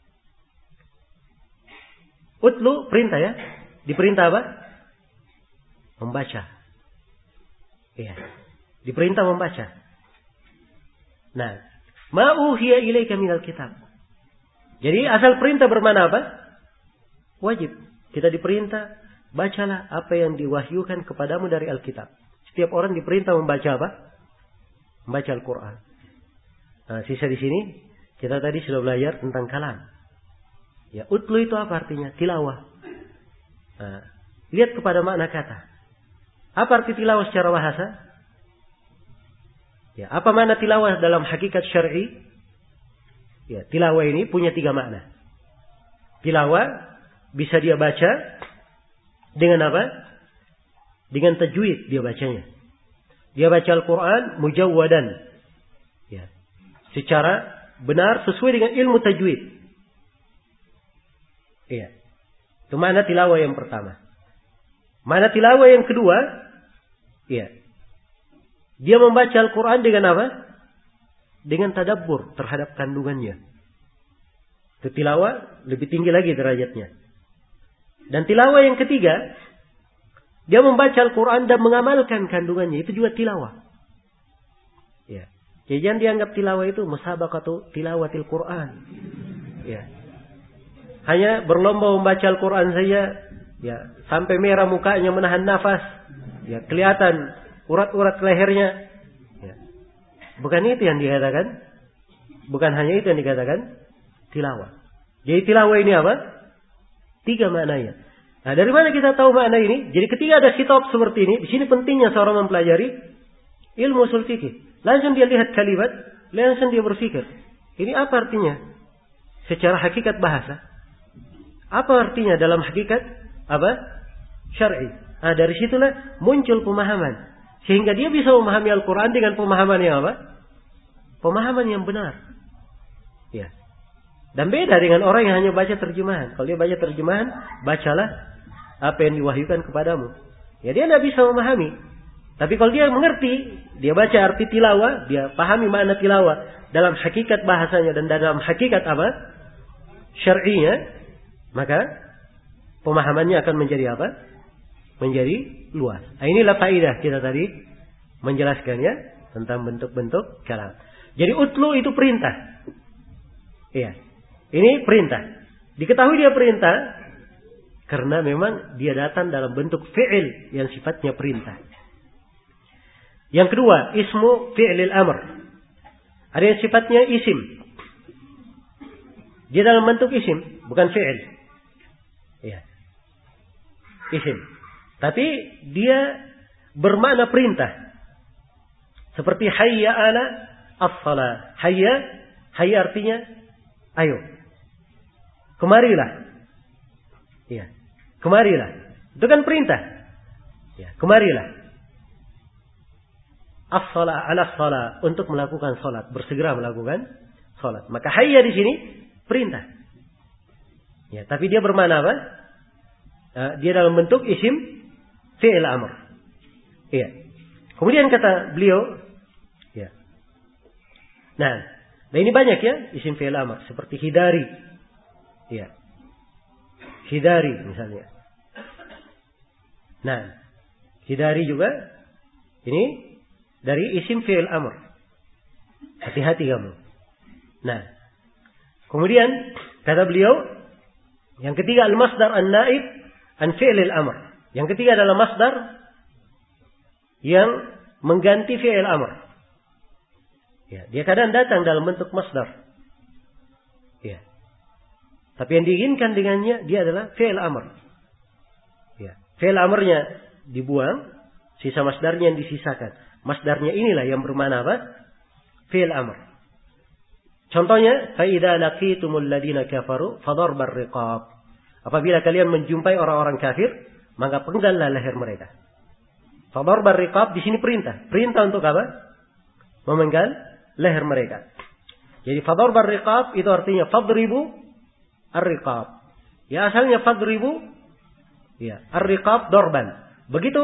Speaker 1: Utlu perintah ya. Diperintah apa? Membaca. Iya. Diperintah membaca. Nah, ma uhiya ilaika minal kitab. Jadi asal perintah bermakna apa? Wajib. Kita diperintah bacalah apa yang diwahyukan kepadamu dari Alkitab. Setiap orang diperintah membaca apa? Membaca Al-Quran. Nah, sisa di sini kita tadi sudah belajar tentang kalam. Ya, utlu itu apa artinya? Tilawah. Nah, lihat kepada makna kata. Apa arti tilawah secara bahasa? Ya, apa makna tilawah dalam hakikat syar'i? Ya, tilawah ini punya tiga makna. Tilawah bisa dia baca dengan apa? Dengan tajwid dia bacanya. Dia baca Al-Quran mujawwadan. Ya. Secara benar sesuai dengan ilmu tajwid. Iya. Itu makna tilawah yang pertama. Makna tilawah yang kedua, iya. Dia membaca Al-Quran dengan apa? Dengan tadabbur terhadap kandungannya. Itu tilawah lebih tinggi lagi derajatnya. Dan tilawah yang ketiga, dia membaca Al-Quran dan mengamalkan kandungannya. Itu juga tilawah. Ya. Jadi jangan dianggap tilawah itu musabaqatu tilawatil Quran. Ya. Hanya berlomba membaca Al-Quran saja, ya, sampai merah mukanya menahan nafas, ya, kelihatan urat-urat lehernya. Ya. Bukan itu yang dikatakan. Bukan hanya itu yang dikatakan tilawah. Jadi tilawah ini apa? Tiga maknanya. Nah, dari mana kita tahu makna ini? Jadi ketika ada kitab seperti ini, di sini pentingnya seorang mempelajari ilmu ushul fikih. Langsung dia lihat kalimat, langsung dia berpikir, ini apa artinya? Secara hakikat bahasa. Apa artinya dalam hakikat apa? Syar'i. Nah, dari situlah muncul pemahaman. Sehingga dia bisa memahami Al-Quran dengan pemahaman yang apa? Pemahaman yang benar. Ya. Dan beda dengan orang yang hanya baca terjemahan. Kalau dia baca terjemahan, bacalah apa yang diwahyukan kepadamu. Ya, dia tidak bisa memahami. Tapi kalau dia mengerti, dia baca arti tilawah, dia pahami makna tilawah dalam hakikat bahasanya dan dalam hakikat apa? Syar'inya, maka pemahamannya akan menjadi apa? Menjadi luas. Nah, inilah faedah kita tadi menjelaskannya tentang bentuk-bentuk kalam. Jadi utlu itu perintah. Iya. Ini perintah. Diketahui dia perintah karena memang dia datang dalam bentuk fi'il yang sifatnya perintah. Yang kedua, ismu fi'lil amr. Ada yang sifatnya isim. Dia dalam bentuk isim, bukan fi'il. Ya. Isim. Tapi dia bermakna perintah. Seperti hayya ala as-salah. Hayya, hayya artinya ayo. Kemarilah. Ya. Kemarilah. Itu kan perintah. Ya, kemarilah. As-salah ala salah, untuk melakukan salat, bersegera melakukan salat. Maka hayya di sini perintah. Ya, tapi dia bermakna apa? Uh, dia dalam bentuk isim fi'il amr. Iya. Kemudian kata beliau, ya. Nah, nah ini banyak ya isim fi'il amr seperti hidari. Ya. Hidari misalnya. Nah, hidari juga ini dari isim fi'il amr. Hati-hati kamu. Nah, kemudian kata beliau, yang ketiga al-masdar an-naib an fi'il amr. Yang ketiga adalah masdar yang mengganti fi'il amr. Ya, dia kadang datang dalam bentuk masdar. Ya. Tapi yang diinginkan dengannya dia adalah fi'il amr. Fi'il amrnya dibuang, sisa masdarnya yang disisakan. Masdarnya inilah yang bermakna apa? Fi'il amr. Contohnya, fa idza laqitumul ladina kafaru fadharbar riqab. Apabila kalian menjumpai orang-orang kafir, maka penggallah leher mereka. Fadharbar riqab di sini perintah. Perintah untuk apa? Memenggal leher mereka. Jadi fadharbar riqab itu artinya fadribu ar-riqab. Ya asalnya fadribu ya, ar-riqab darban. Begitu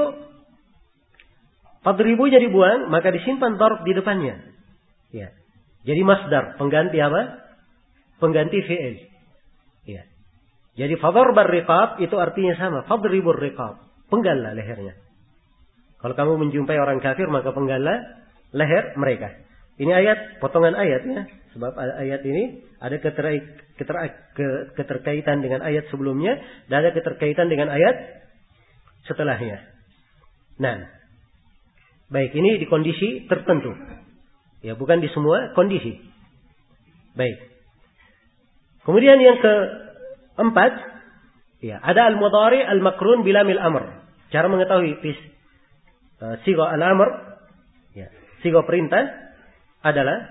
Speaker 1: fadribunya dibuang, maka disimpan darb di depannya. Ya. Jadi masdar, pengganti apa? Pengganti fi'il. Ya. Jadi fadharbar riqab itu artinya sama, fadribur riqab. Penggallah lehernya. Kalau kamu menjumpai orang kafir, maka penggallah leher mereka. Ini ayat, potongan ayat ya. Sebab ayat ini ada keter, keter, keterkaitan dengan ayat sebelumnya dan ada keterkaitan dengan ayat setelahnya. Nah, baik, ini di kondisi tertentu. Ya, bukan di semua kondisi. Baik. Kemudian yang keempat, ya, ada al-mudhari al-makrun bilamil amr. Cara mengetahui pis uh, sigha al-amr, ya, sigha perintah adalah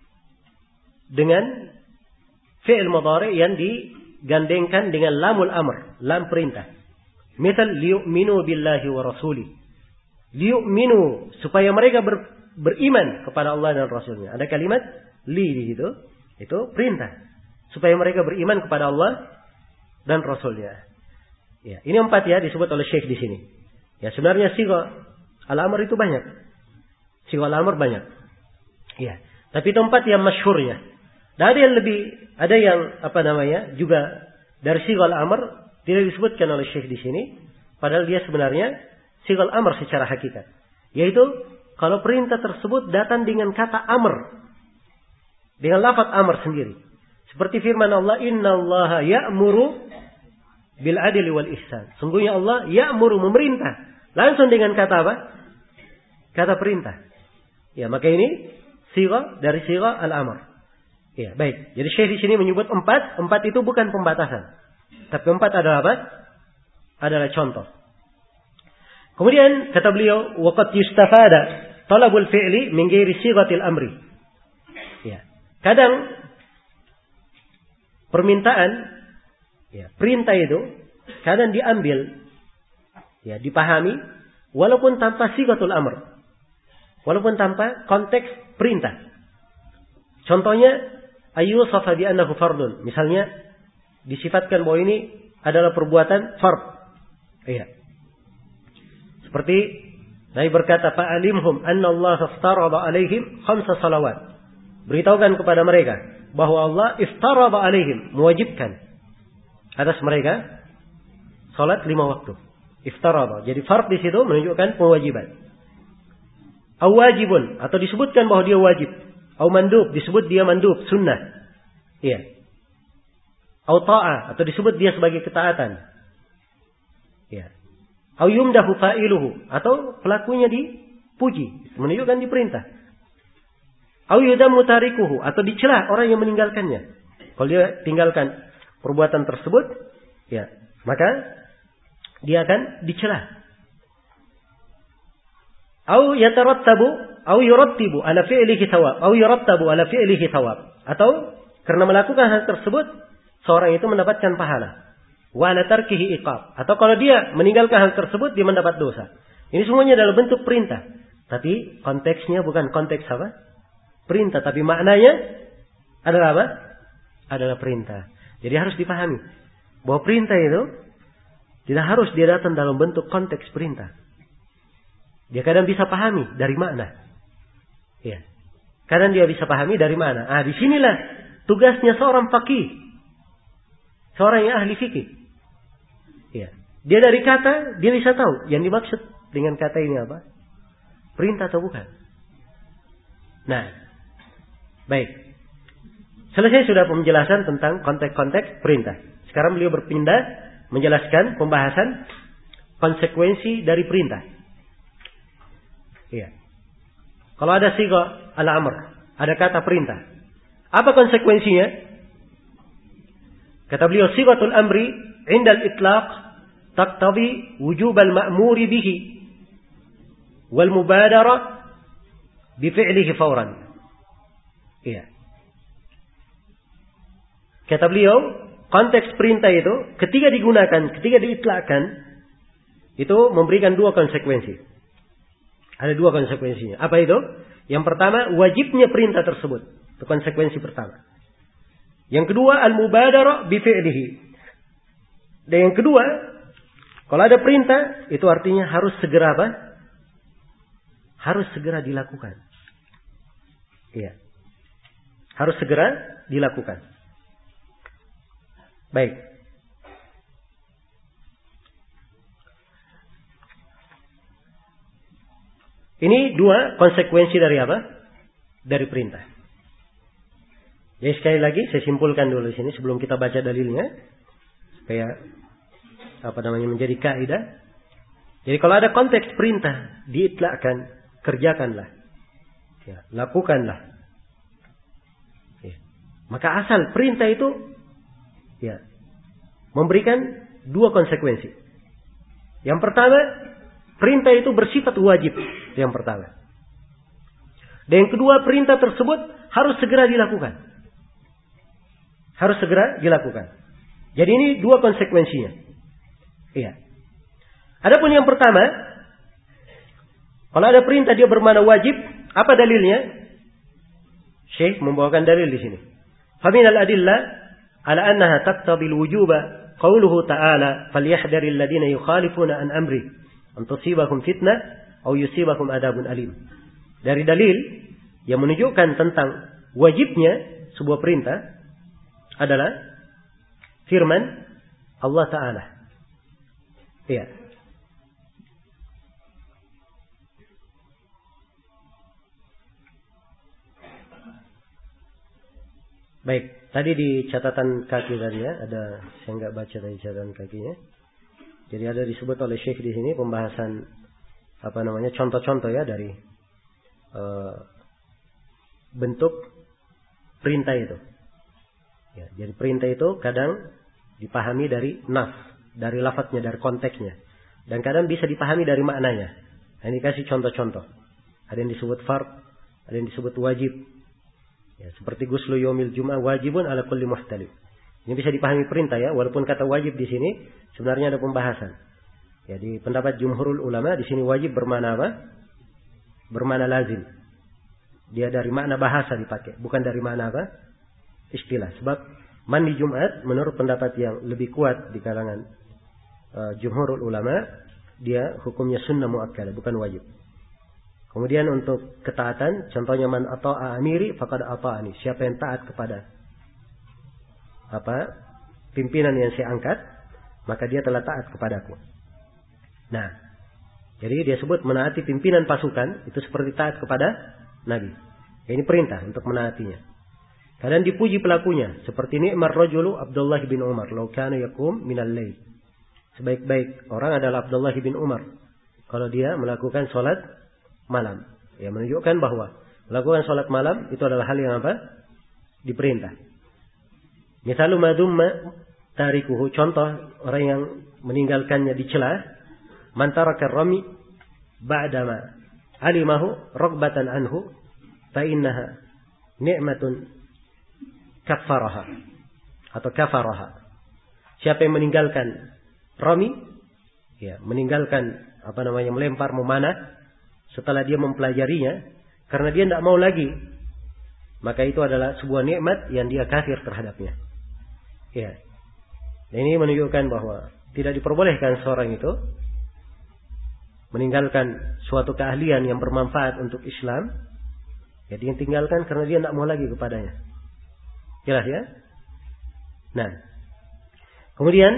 Speaker 1: dengan fi'il mudhari yang digandengkan dengan lamul amr, lam perintah. Misal liyu'minu billahi wa rasuli. Liyu'minu, supaya mereka ber, beriman kepada Allah dan Rasulnya. Ada kalimat li di situ, itu perintah. Supaya mereka beriman kepada Allah dan Rasulnya. Ya, ini empat ya disebut oleh Syekh di sini. Ya, sebenarnya sigha al-amr itu banyak. Sigha al-amr banyak. Ya, tapi itu empat yang masyhurnya. Dan ada yang lebih, ada yang apa namanya juga dari sigha al-amr tidak disebutkan oleh Syekh di sini. Padahal dia sebenarnya sigha al-amr secara hakikat. Yaitu kalau perintah tersebut datang dengan kata amr. Dengan lafaz amr sendiri. Seperti firman Allah, innallaha ya'muru bil adli wal ihsan. Sungguhnya Allah ya'muru, memerintah. Langsung dengan kata apa? Kata perintah. Ya, maka ini sigha dari sigha al-amr. Ya, baik. Jadi Syekh di sini menyebut empat. Empat itu bukan pembatasan. Tapi empat adalah apa? Adalah contoh. Kemudian kata beliau, waqad yustafada talabul fi'li min ghairi sighatil amri. Ya. Kadang permintaan, ya, perintah itu kadang diambil, ya, dipahami walaupun tanpa sighatul amr. Walaupun tanpa konteks perintah. Contohnya ayyusafa bi annahu fardun. Misalnya disifatkan bahwa ini adalah perbuatan fard. Iya. Seperti Nabi berkata, fa'alimhum anna Allah iftarada alaihim khamsa salawat. Beritahukan kepada mereka bahwa Allah iftarada alaihim, mewajibkan atas mereka salat lima waktu. Iftarada. Jadi fard di situ menunjukkan kewajiban. Aw wajibun, atau disebutkan bahwa dia wajib. Aw mandub, disebut dia mandub, sunnah. Iya. Aw ta'ah, atau disebut dia sebagai ketaatan. Iya. Aw yumdahu fa'iluhu, atau pelakunya dipuji, menunjukkan diperintah. Aw yudammu tarikuhu, atau dicela orang yang meninggalkannya. Kalau dia tinggalkan perbuatan tersebut, ya, maka dia akan dicela. Aw yatarattabu aw yurattibu ala fi'lihi thawab, aw yurattabu ala fi'lihi thawab, atau karena melakukan hal tersebut seorang itu mendapatkan pahala. Wa ala tarkihi iqab, atau kalau dia meninggalkan hal tersebut dia mendapat dosa. Ini semuanya adalah bentuk perintah. Tapi konteksnya bukan konteks apa? Perintah, tapi maknanya adalah apa? Adalah perintah. Jadi harus dipahami bahwa perintah itu tidak harus dia datang dalam bentuk konteks perintah. Dia kadang bisa pahami dari makna. Ya. Kadang dia bisa pahami dari mana. Ah, disinilah tugasnya seorang faqih. Seorang yang ahli fikih. Ya. Dia dari kata, dia bisa tahu yang dimaksud dengan kata ini apa? Perintah atau bukan. Nah, baik. Selesai sudah penjelasan tentang konteks-konteks perintah. Sekarang beliau berpindah menjelaskan pembahasan konsekuensi dari perintah. Iya. Kalau ada sigha al-amr, ada kata perintah. Apa konsekuensinya? Kata beliau, sighatul amri indal itlaq taqtadi wujub al-ma'muri bihi wal mubadara bi fi'lihi fawran. Iya. Kata beliau, konteks perintah itu ketika digunakan, ketika diitlakkan, itu memberikan dua konsekuensi. Ada dua konsekuensinya. Apa itu? Yang pertama, wajibnya perintah tersebut. Itu konsekuensi pertama. Yang kedua, al-mubadara bi fi'lihi. Dan yang kedua, kalau ada perintah, itu artinya harus segera apa? Harus segera dilakukan. Iya. Harus segera dilakukan. Baik. Ini dua konsekuensi dari apa? Dari perintah. Jadi sekali lagi saya simpulkan dulu di sini sebelum kita baca dalilnya supaya apa namanya menjadi kaidah. Jadi kalau ada konteks perintah diitlakkan, kerjakanlah. Ya, lakukanlah. Ya. Maka asal perintah itu ya memberikan dua konsekuensi. Yang pertama, perintah itu bersifat wajib. Yang pertama. Dan yang kedua, perintah tersebut harus segera dilakukan. Harus segera dilakukan. Jadi ini dua konsekuensinya. Iya. Adapun yang pertama, kalau ada perintah dia bermakna wajib, apa dalilnya? Syekh membawakan dalil di sini. Faminal adillah ala annaha taqtadi al-wujuba qauluhu ta'ala falyahdharil ladina yukhalifuna an amri an tusibahum fitnah aw yusibahum adabun alim. Dari dalil yang menunjukkan tentang wajibnya sebuah perintah adalah firman Allah Ta'ala. Iya. Baik, tadi di catatan kaki tadi ya, ada saya nggak baca tadi catatan kakinya. Jadi ada disebut oleh Syekh di sini pembahasan apa namanya contoh-contoh ya dari uh, bentuk perintah itu. Ya, jadi perintah itu kadang dipahami dari nas, dari lafadznya, dari konteksnya, dan kadang bisa dipahami dari maknanya. Nah, ini kasih contoh-contoh. Ada yang disebut fard, ada yang disebut wajib. Ya, seperti ghuslu yaumil jum'ah wajibun ala kulli muhtalim. Ini bisa dipahami perintah ya, walaupun kata wajib di sini sebenarnya ada pembahasan. Ya, di pendapat jumhurul ulama di sini wajib bermakna apa? Bermakna lazim. Dia dari makna bahasa dipakai, bukan dari makna apa? Istilah. Sebab mandi Jumat menurut pendapat yang lebih kuat di kalangan uh, jumhurul ulama, dia hukumnya sunnah muakkadah, bukan wajib. Kemudian untuk ketaatan, contohnya man ata'a amiri faqad ata'ani. Siapa yang taat kepada apa? Pimpinan yang saya angkat, maka dia telah taat kepadaku. Nah, jadi dia sebut menaati pimpinan pasukan itu seperti taat kepada Nabi. Ini perintah untuk menaatinya. Kadang dipuji pelakunya, seperti ni'mar rajulu Abdullah bin Umar, law kana yaqum minal lail. Sebaik-baik orang adalah Abdullah bin Umar kalau dia melakukan salat malam. Ya, menunjukkan bahwa melakukan salat malam itu adalah hal yang apa? Diperintah. Misalu madumma tarikuhu, contoh orang yang meninggalkannya dicela, man taraka rami ba'dama alimahu ragbatan anhu fa innaha ni'matun kafaraha atau kafaraha. Siapa yang meninggalkan rami, ya, meninggalkan apa namanya melempar, memanah setelah dia mempelajarinya karena dia tidak mau lagi, maka itu adalah sebuah nikmat yang dia kafir terhadapnya. Ya. Dan ini menunjukkan bahwa tidak diperbolehkan seorang itu meninggalkan suatu keahlian yang bermanfaat untuk Islam, ya dia tinggalkan karena dia tidak mau lagi kepadanya. Jelas ya? Nah, kemudian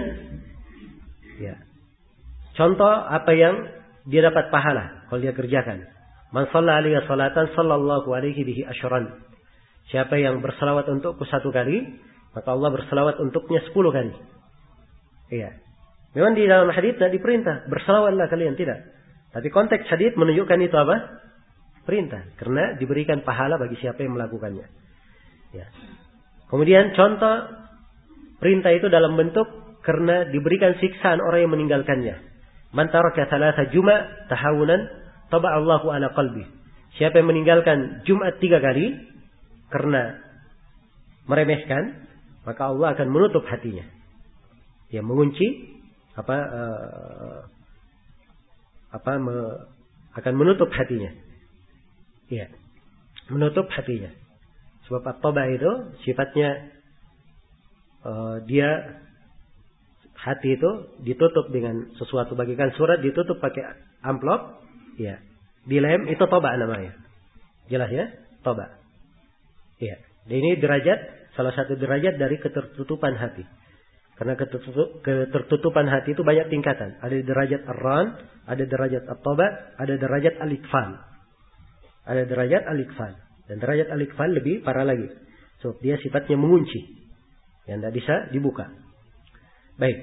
Speaker 1: ya, contoh apa yang dia dapat pahala kalau dia kerjakan. Man shalla alaihi salatan sallallahu alaihi bihi asyran. Siapa yang berselawat untukku satu kali, maka Allah berselawat untuknya sepuluh kali. Iya. Memang di dalam hadits tidak diperintah berselawatlah kalian, tidak. Tapi konteks hadits menunjukkan itu apa? Perintah, karena diberikan pahala bagi siapa yang melakukannya. Ya. Kemudian contoh perintah itu dalam bentuk karena diberikan siksaan orang yang meninggalkannya. Man taraka thalatha juma' tahawunan taba Allahu ala qalbi. Siapa yang meninggalkan Jumat tiga kali karena meremehkan, maka Allah akan menutup hatinya. Dia mengunci apa uh, apa me, akan menutup hatinya. Iya. Menutup hatinya. Sebab at-tabah itu sifatnya uh, dia hati itu ditutup dengan sesuatu, bagikan surat ditutup pakai amplop, ya, dilem, itu toba namanya. Jelas ya, toba. Ya, dan ini derajat, salah satu derajat dari ketertutupan hati. Karena ketertutup, ketertutupan hati itu banyak tingkatan. Ada derajat ar-ran, ada derajat at-toba, ada derajat al-ikfal. Ada derajat al-ikfal. Dan derajat al-ikfal lebih parah lagi. So, dia sifatnya mengunci, yang tidak bisa dibuka. Baik.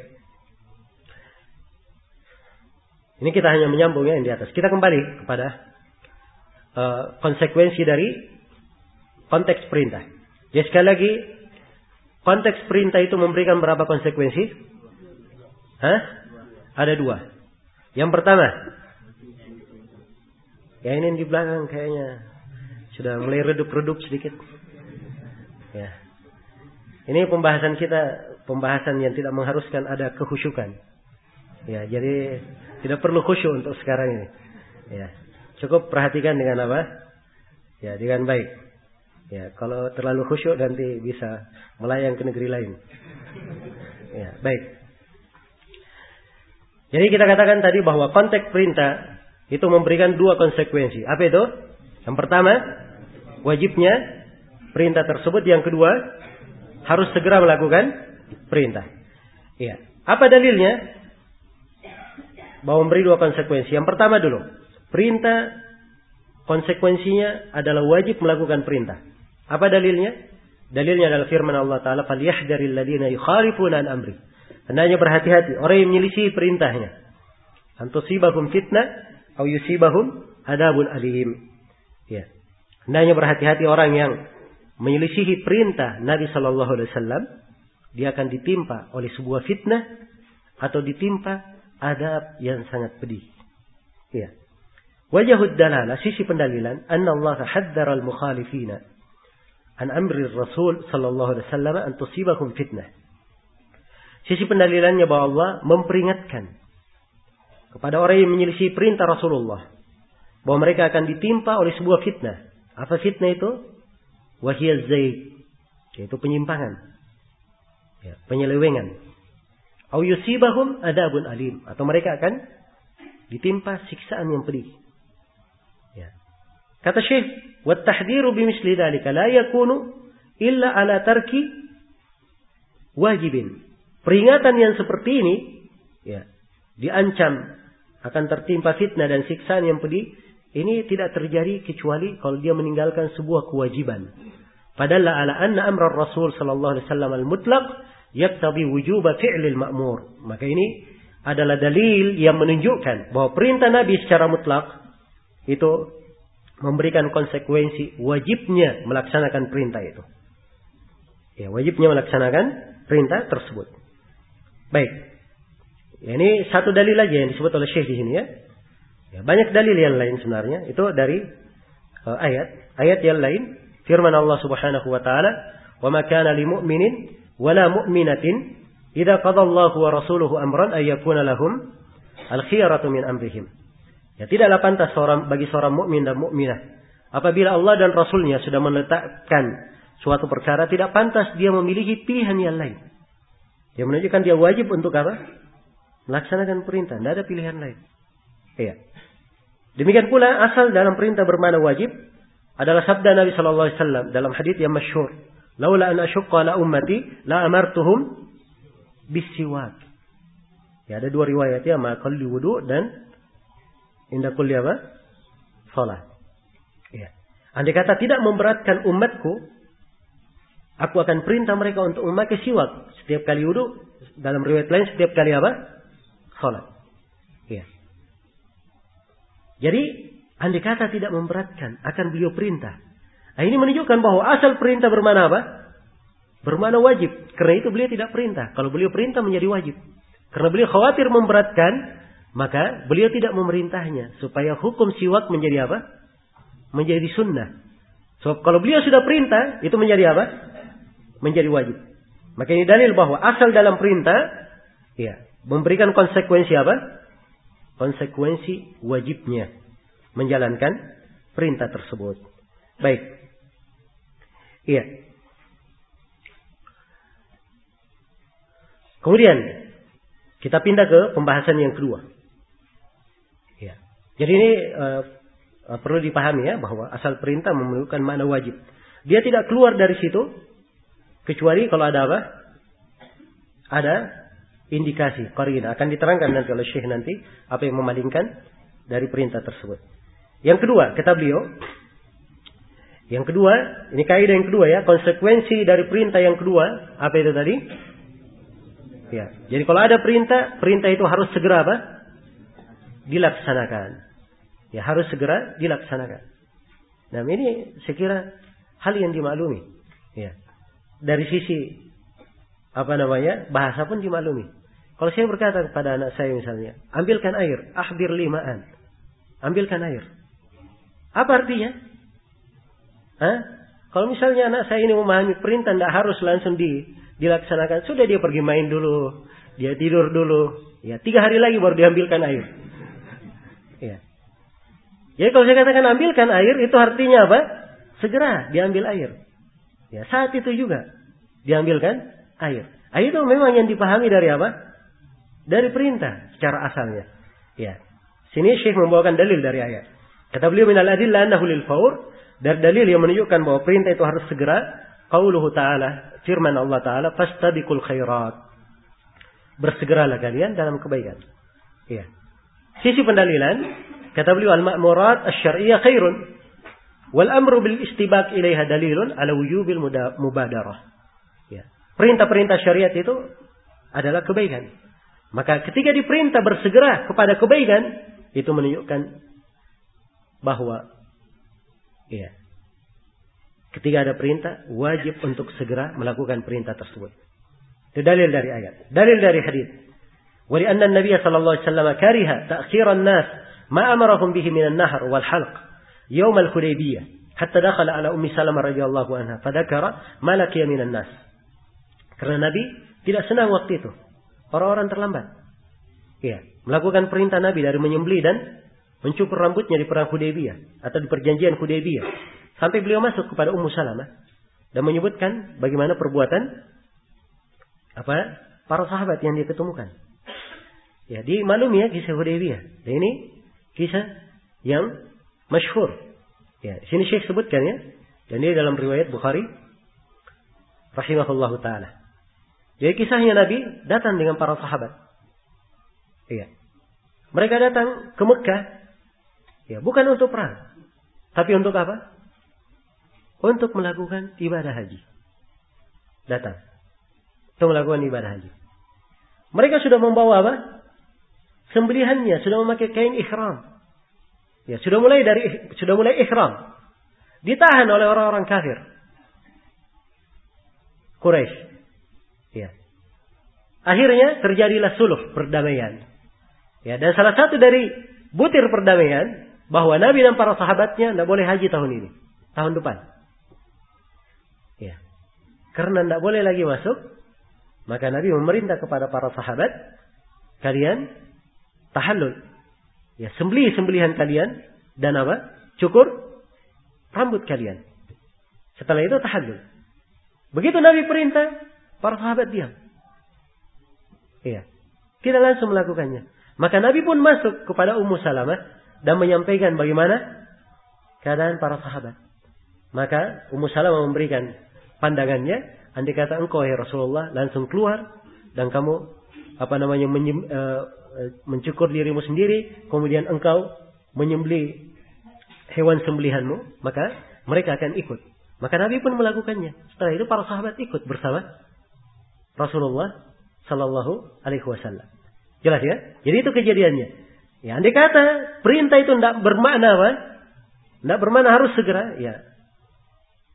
Speaker 1: Ini kita hanya menyambung ya yang di atas. Kita kembali kepada uh, konsekuensi dari konteks perintah. Jadi sekali lagi, konteks perintah itu memberikan berapa konsekuensi? Hah? Ada dua. Yang pertama, ya ini di belakang kayaknya sudah mulai redup-redup sedikit. Ya. Ini pembahasan kita, pembahasan yang tidak mengharuskan ada kehusyukan. Ya, jadi tidak perlu khusyuk untuk sekarang ini. Ya, cukup perhatikan dengan apa? Ya, dengan baik. Ya, kalau terlalu khusyuk nanti bisa melayang ke negeri lain. Ya, baik. Jadi kita katakan tadi bahwa konteks perintah itu memberikan dua konsekuensi. Apa itu? Yang pertama, wajibnya perintah tersebut. Yang kedua, harus segera melakukan perintah. Iya. Apa dalilnya? Bahwa memberi dua konsekuensi. Yang pertama dulu, perintah konsekuensinya adalah wajib melakukan perintah. Apa dalilnya? Dalilnya adalah firman Allah Ta'ala, "Falyahdharil ladzina yukhalifuna an amri." Hendaknya berhati-hati orang yang menyelisih perintahnya. An tusibahum fitnah aw yusibahum adzabun alim. Ya. Hendaknya berhati-hati orang yang menyelisihi perintah Nabi sallallahu alaihi wasallam, dia akan ditimpa oleh sebuah fitnah atau ditimpa adab yang sangat pedih. Ya. Wajhud dalalah, sisi pendalilan, anna Allah hadzara al-mukhalifina an amri Rasul sallallahu alaihi wasallam an tusibahum fitnah. Sisi pendalilannya bahwa Allah memperingatkan kepada orang yang menyelisih perintah Rasulullah bahwa mereka akan ditimpa oleh sebuah fitnah. Apa fitnah itu? Wahiyaz zaid, yaitu penyimpangan, ya, penyelewengan. Au yusibahum adabun alim, atau mereka akan ditimpa siksaan yang pedih. Ya. Kata Syekh, "Wat tahdhiru bimisli dzalika la yakunu illa ala tarki wajibin." Peringatan yang seperti ini, ya, diancam akan tertimpa fitnah dan siksaan yang pedih, ini tidak terjadi kecuali kalau dia meninggalkan sebuah kewajiban. Padahal ala anna amra Rasul sallallahu alaihi wasallam al-mutlaq yaqtadi wujuba fi'lil ma'mur. Maka ini adalah dalil yang menunjukkan bahwa perintah Nabi secara mutlak itu memberikan konsekuensi wajibnya melaksanakan perintah itu. Ya, wajibnya melaksanakan perintah tersebut. Baik. Ya, ini satu dalil aja yang disebut oleh Syekh di sini ya. Ya, banyak dalil yang lain sebenarnya. Itu dari uh, ayat. Ayat yang lain. Firman Allah subhanahu wa ta'ala. Wa ma kana li mu'minin wa la mu'minatin idza qada Allahu wa rasuluhu amran ay yakuna lahum al-khiyaratu min amrihim. Ya, tidaklah pantas seorang bagi seorang mukmin dan mukminah apabila Allah dan Rasulnya sudah meletakkan suatu perkara, tidak pantas dia memiliki pilihan yang lain. Dia menunjukkan dia wajib untuk apa? Melaksanakan perintah, tidak ada pilihan lain. Iya. Demikian pula asal dalam perintah bermakna wajib adalah sabda Nabi sallallahu alaihi wasallam dalam hadits yang masyhur, "Laula an asyqa la ummati la amartuhum bisiwak." Ya, ada dua riwayat ya, maqalli wudu dan inda kulli apa? Salat. Ya. Andai kata tidak memberatkan umatku, aku akan perintah mereka untuk memakai siwak setiap kali wudu, dalam riwayat lain setiap kali apa? Salat. Ya. Jadi, andai kata tidak memberatkan, akan beliau perintah. Nah, ini menunjukkan bahwa asal perintah bermakna apa? bermakna wajib. Karena itu beliau tidak perintah. Kalau beliau perintah menjadi wajib. Karena beliau khawatir memberatkan, maka beliau tidak memerintahnya. Supaya hukum siwak menjadi apa? Menjadi sunnah. So, kalau beliau sudah perintah, itu menjadi apa? Menjadi wajib. Maka ini dalil bahwa asal dalam perintah, ya, memberikan konsekuensi apa? Konsekuensi wajibnya menjalankan perintah tersebut. Baik. Iya. Kemudian kita pindah ke pembahasan yang kedua. Ya. Jadi ini uh, perlu dipahami ya bahwa asal perintah memiliki makna wajib. Dia tidak keluar dari situ kecuali kalau ada apa? Ada indikasi, qarina. Akan diterangkan nanti oleh Syekh nanti apa yang memalingkan dari perintah tersebut. Yang kedua, kata beliau, yang kedua, ini kaidah yang kedua ya, konsekuensi dari perintah yang kedua, apa itu tadi? Ya, jadi kalau ada perintah, perintah itu harus segera apa? Dilaksanakan. Ya, harus segera dilaksanakan. Nah, ini saya kira hal yang dimaklumi. Ya. Dari sisi apa namanya? Bahasa pun dimaklumi. Kalau saya berkata kepada anak saya misalnya, ambilkan air, ahbir limaan. Ambilkan air. Apa artinya? Hah? Kalau misalnya anak saya ini memahami perintah tidak harus langsung di, dilaksanakan, sudah dia pergi main dulu, dia tidur dulu, ya tiga hari lagi baru diambilkan air. Ya. Jadi kalau saya katakan ambilkan air, itu artinya apa? Segera diambil air. Ya, saat itu juga diambilkan air. Air itu memang yang dipahami dari apa? Dari perintah secara asalnya. Ya. Sini Syekh membawakan dalil dari ayat. Kata beliau minal adillah annahu lil faur, dari dalil yang menunjukkan bahwa perintah itu harus segera, qauluhu ta'ala, firman Allah Ta'ala, fastabiqul khairat. Bersegeralah kalian dalam kebaikan. Ya. Sisi pendalilan, kata beliau al-ma'murat asy-syar'iyyah khairun. Wal amru bil istibaq ilaiha dalilun ala wujubil mubadarah. Ya. Perintah-perintah syariat itu adalah kebaikan. Maka ketika diperintah bersegera kepada kebaikan, itu menunjukkan bahwa ya, ketika ada perintah wajib untuk segera melakukan perintah tersebut. Itu dalil dari ayat. Dalil dari hadis. Wa li anna an-nabiy sallallahu alaihi wasallam kariha ta'khiran nas ma amarahum bihi min an-nahr wal halq يوم الحديبية حتى دخل على أم سلمة رضي الله عنها فذكر ما لقي من الناس. Karena Nabi tidak senang waktu itu orang-orang terlambat. Ya, melakukan perintah Nabi dari menyembelih dan mencukur rambutnya di perang Hudaybiyah atau di perjanjian Hudaybiyah sampai beliau masuk kepada Ummu Salamah dan menyebutkan bagaimana perbuatan apa para sahabat yang dia ketemukan. Ya, dimaklumi ya kisah Hudaybiyah. Dan ini kisah yang masyhur. Ya, sini Syekh sebutkan ya. Dan ini dalam riwayat Bukhari rahimahullahu taala. Jadi kisahnya Nabi datang dengan para sahabat. Iya. Mereka datang ke Mekah ya, bukan untuk perang, tapi untuk apa? Untuk melakukan ibadah haji. Datang untuk melakukan ibadah haji. Mereka sudah membawa apa? Sembelihannya, sudah memakai kain ihram. Ya, sudah mulai dari sudah mulai ihram. Ditahan oleh orang-orang kafir Quraisy. Ya. Akhirnya terjadilah suluh, perdamaian. Ya, dan salah satu dari butir perdamaian bahwa Nabi dan para sahabatnya tidak boleh haji tahun ini, tahun depan. Ya. Karena tidak boleh lagi masuk, maka Nabi memerintah kepada para sahabat, kalian tahallul. Ya, sembelih sembelihan kalian dan apa? Cukur rambut kalian. Setelah itu tahallul. Begitu Nabi perintah, para sahabat diam. Iya. Tidak langsung melakukannya. Maka Nabi pun masuk kepada Ummu Salamah dan menyampaikan bagaimana keadaan para sahabat. Maka Ummu Salamah memberikan pandangannya, andai kata engkau ya Rasulullah langsung keluar dan kamu apa namanya menyem, uh, mencukur dirimu sendiri, kemudian engkau menyembelih hewan sembelihanmu, maka mereka akan ikut. Maka Nabi pun melakukannya. Setelah itu para sahabat ikut bersama Rasulullah Sallallahu Alaihi Wasallam. Jelas ya? Jadi itu kejadiannya. Ya, andai kata perintah itu tidak bermakna apa? Tidak bermakna harus segera. Ya,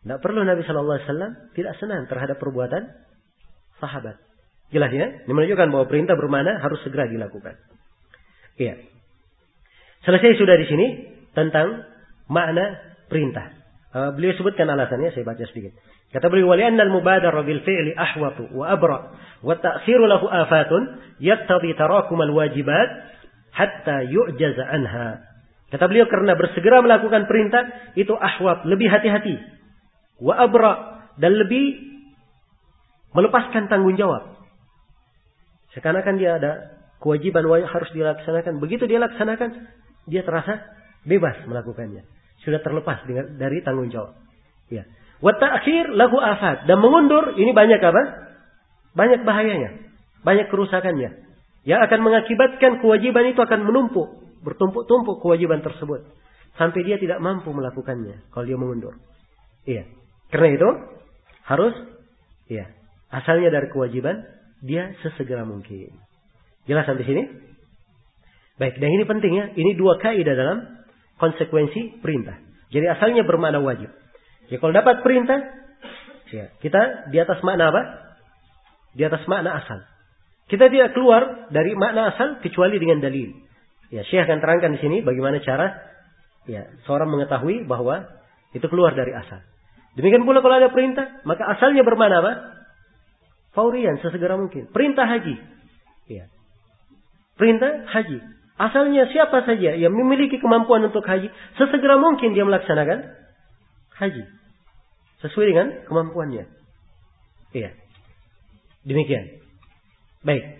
Speaker 1: Tidak perlu Nabi Shallallahu Alaihi Wasallam tidak senang terhadap perbuatan sahabat. Jelas ya? Ini menunjukkan bahwa perintah bermakna harus segera dilakukan. Iya. Selesai sudah di sini tentang makna perintah. Uh, beliau sebutkan alasannya, saya baca sedikit. Kata beliau, "Wali'anna al-mubadara bil fi'li ahwatu wa abra wa ta'khiru lahu afatun yaqtadi tarakum al-wajibat hatta yu'jaza anha." Kata beliau, karena bersegera melakukan perintah itu ahwat, lebih hati-hati. Wa abra, dan lebih melepaskan tanggung jawab. Seakan-akan dia ada kewajiban harus dilaksanakan. Begitu dia laksanakan, dia terasa bebas melakukannya. Sudah terlepas dengan, dari tanggung jawab. Ya. Wa ta'khir lahu afat, dan mengundur ini banyak apa? Banyak bahayanya, banyak kerusakannya. Yang akan mengakibatkan kewajiban itu akan menumpuk, bertumpuk-tumpuk kewajiban tersebut sampai dia tidak mampu melakukannya kalau dia mengundur. Iya. Karena itu harus iya, asalnya dari kewajiban dia sesegera mungkin. Jelas sampai sini? Baik, dan ini penting ya. Ini dua kaidah dalam konsekuensi perintah. Jadi asalnya bermakna wajib. Ya, kalau dapat perintah, ya, kita di atas makna apa? Di atas makna asal. Kita tidak keluar dari makna asal kecuali dengan dalil. Ya, Syekh akan terangkan di sini bagaimana cara ya seorang mengetahui bahwa itu keluar dari asal. Demikian pula kalau ada perintah, maka asalnya bermakna apa? Faurian, sesegera mungkin. Perintah haji. Ya. Perintah haji. Asalnya siapa saja yang memiliki kemampuan untuk haji, sesegera mungkin dia melaksanakan haji. Sesuai dengan kemampuannya. Iya. Demikian. Baik.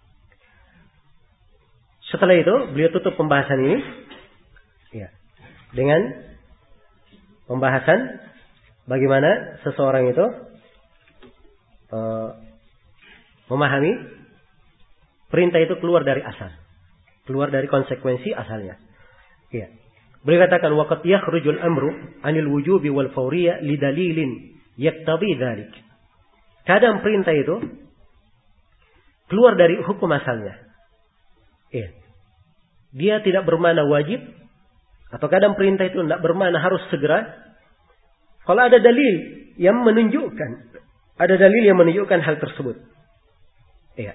Speaker 1: Setelah itu, beliau tutup pembahasan ini ya, dengan pembahasan bagaimana seseorang itu uh, memahami perintah itu keluar dari asal, keluar dari konsekuensi asalnya. Ya. Beliau katakan waqad yakhrujul amru 'anil wujubi wal fawriyya li dalilin yaqtadi dzalik. Kadang perintah itu keluar dari hukum asalnya. Ya. Dia tidak bermakna wajib, atau kadang perintah itu tidak bermakna harus segera. Kalau ada dalil yang menunjukkan, ada dalil yang menunjukkan hal tersebut. Iya.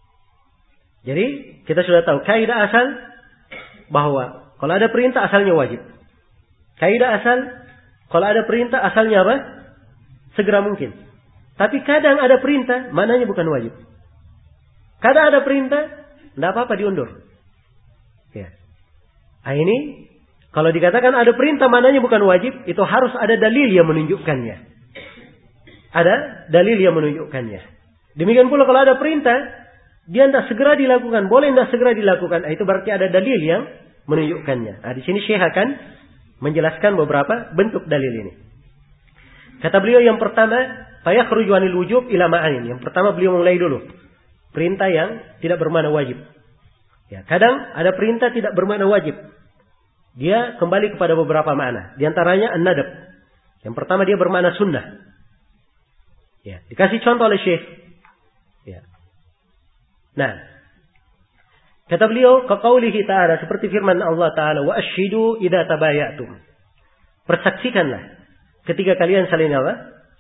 Speaker 1: Jadi kita sudah tahu kaidah asal bahwa kalau ada perintah asalnya wajib. Kaidah asal kalau ada perintah asalnya apa? Segera mungkin. Tapi kadang ada perintah maknanya bukan wajib. Kadang ada perintah tidak apa-apa diundur. Ya. Nah, ini kalau dikatakan ada perintah maknanya bukan wajib, itu harus ada dalil yang menunjukkannya. Ada dalil yang menunjukkannya. Demikian pula kalau ada perintah, dia tidak segera dilakukan, boleh tidak segera dilakukan, nah, itu berarti ada dalil yang menunjukkannya. Nah, di sini Syekh akan menjelaskan beberapa bentuk dalil ini. Kata beliau yang pertama, fayakhruju 'anil wujub ila ma'anin. Yang pertama beliau mulai dulu. Perintah yang tidak bermakna wajib. Ya, kadang ada perintah tidak bermakna wajib. Dia kembali kepada beberapa makna. Di antaranya an-nadab. Yang pertama dia bermakna sunnah. Ya, dikasih contoh oleh Syekh. Ya. Nah, kata beliau, kaqaulihi ta'ala, seperti firman Allah Ta'ala, wa ashidu idza tabayatum. Persaksikanlah ketika kalian saling apa?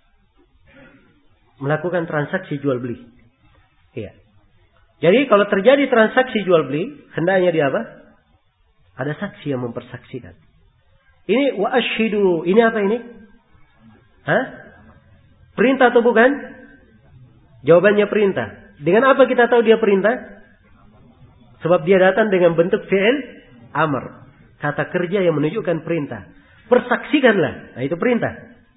Speaker 1: Melakukan transaksi jual beli. Iya. Jadi kalau terjadi transaksi jual beli, hendaknya dia apa? Ada saksi yang mempersaksikan. Ini wa ashidu, ini apa ini? Hah? Perintah atau bukan? Jawabannya perintah. Dengan apa kita tahu dia perintah? Sebab dia datang dengan bentuk fi'il amr. Kata kerja yang menunjukkan perintah. Persaksikanlah. Nah, itu perintah.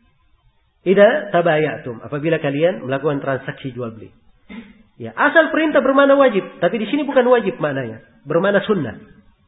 Speaker 1: Idza tabayatum, apabila kalian melakukan transaksi jual beli. Ya, asal perintah bermakna wajib, tapi di sini bukan wajib maknanya, bermakna sunnah.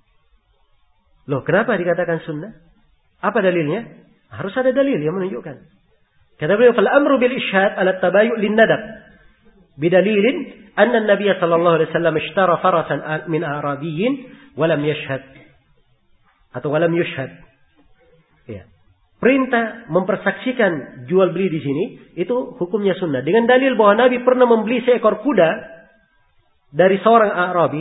Speaker 1: Loh, kenapa dikatakan sunnah? Apa dalilnya? Harus ada dalil yang menunjukkan. Kata beliau, "Fal amru bil ishhad ala tabayu' lin nadab." Bidalilin anna an-nabiy sallallahu alaihi wasallam ishtara farasan min arabiyyin wa lam yashhad. Atau wa lam yushhad. Ya. Perintah mempersaksikan jual beli di sini itu hukumnya sunnah. Dengan dalil bahwa Nabi pernah membeli seekor kuda dari seorang Arabi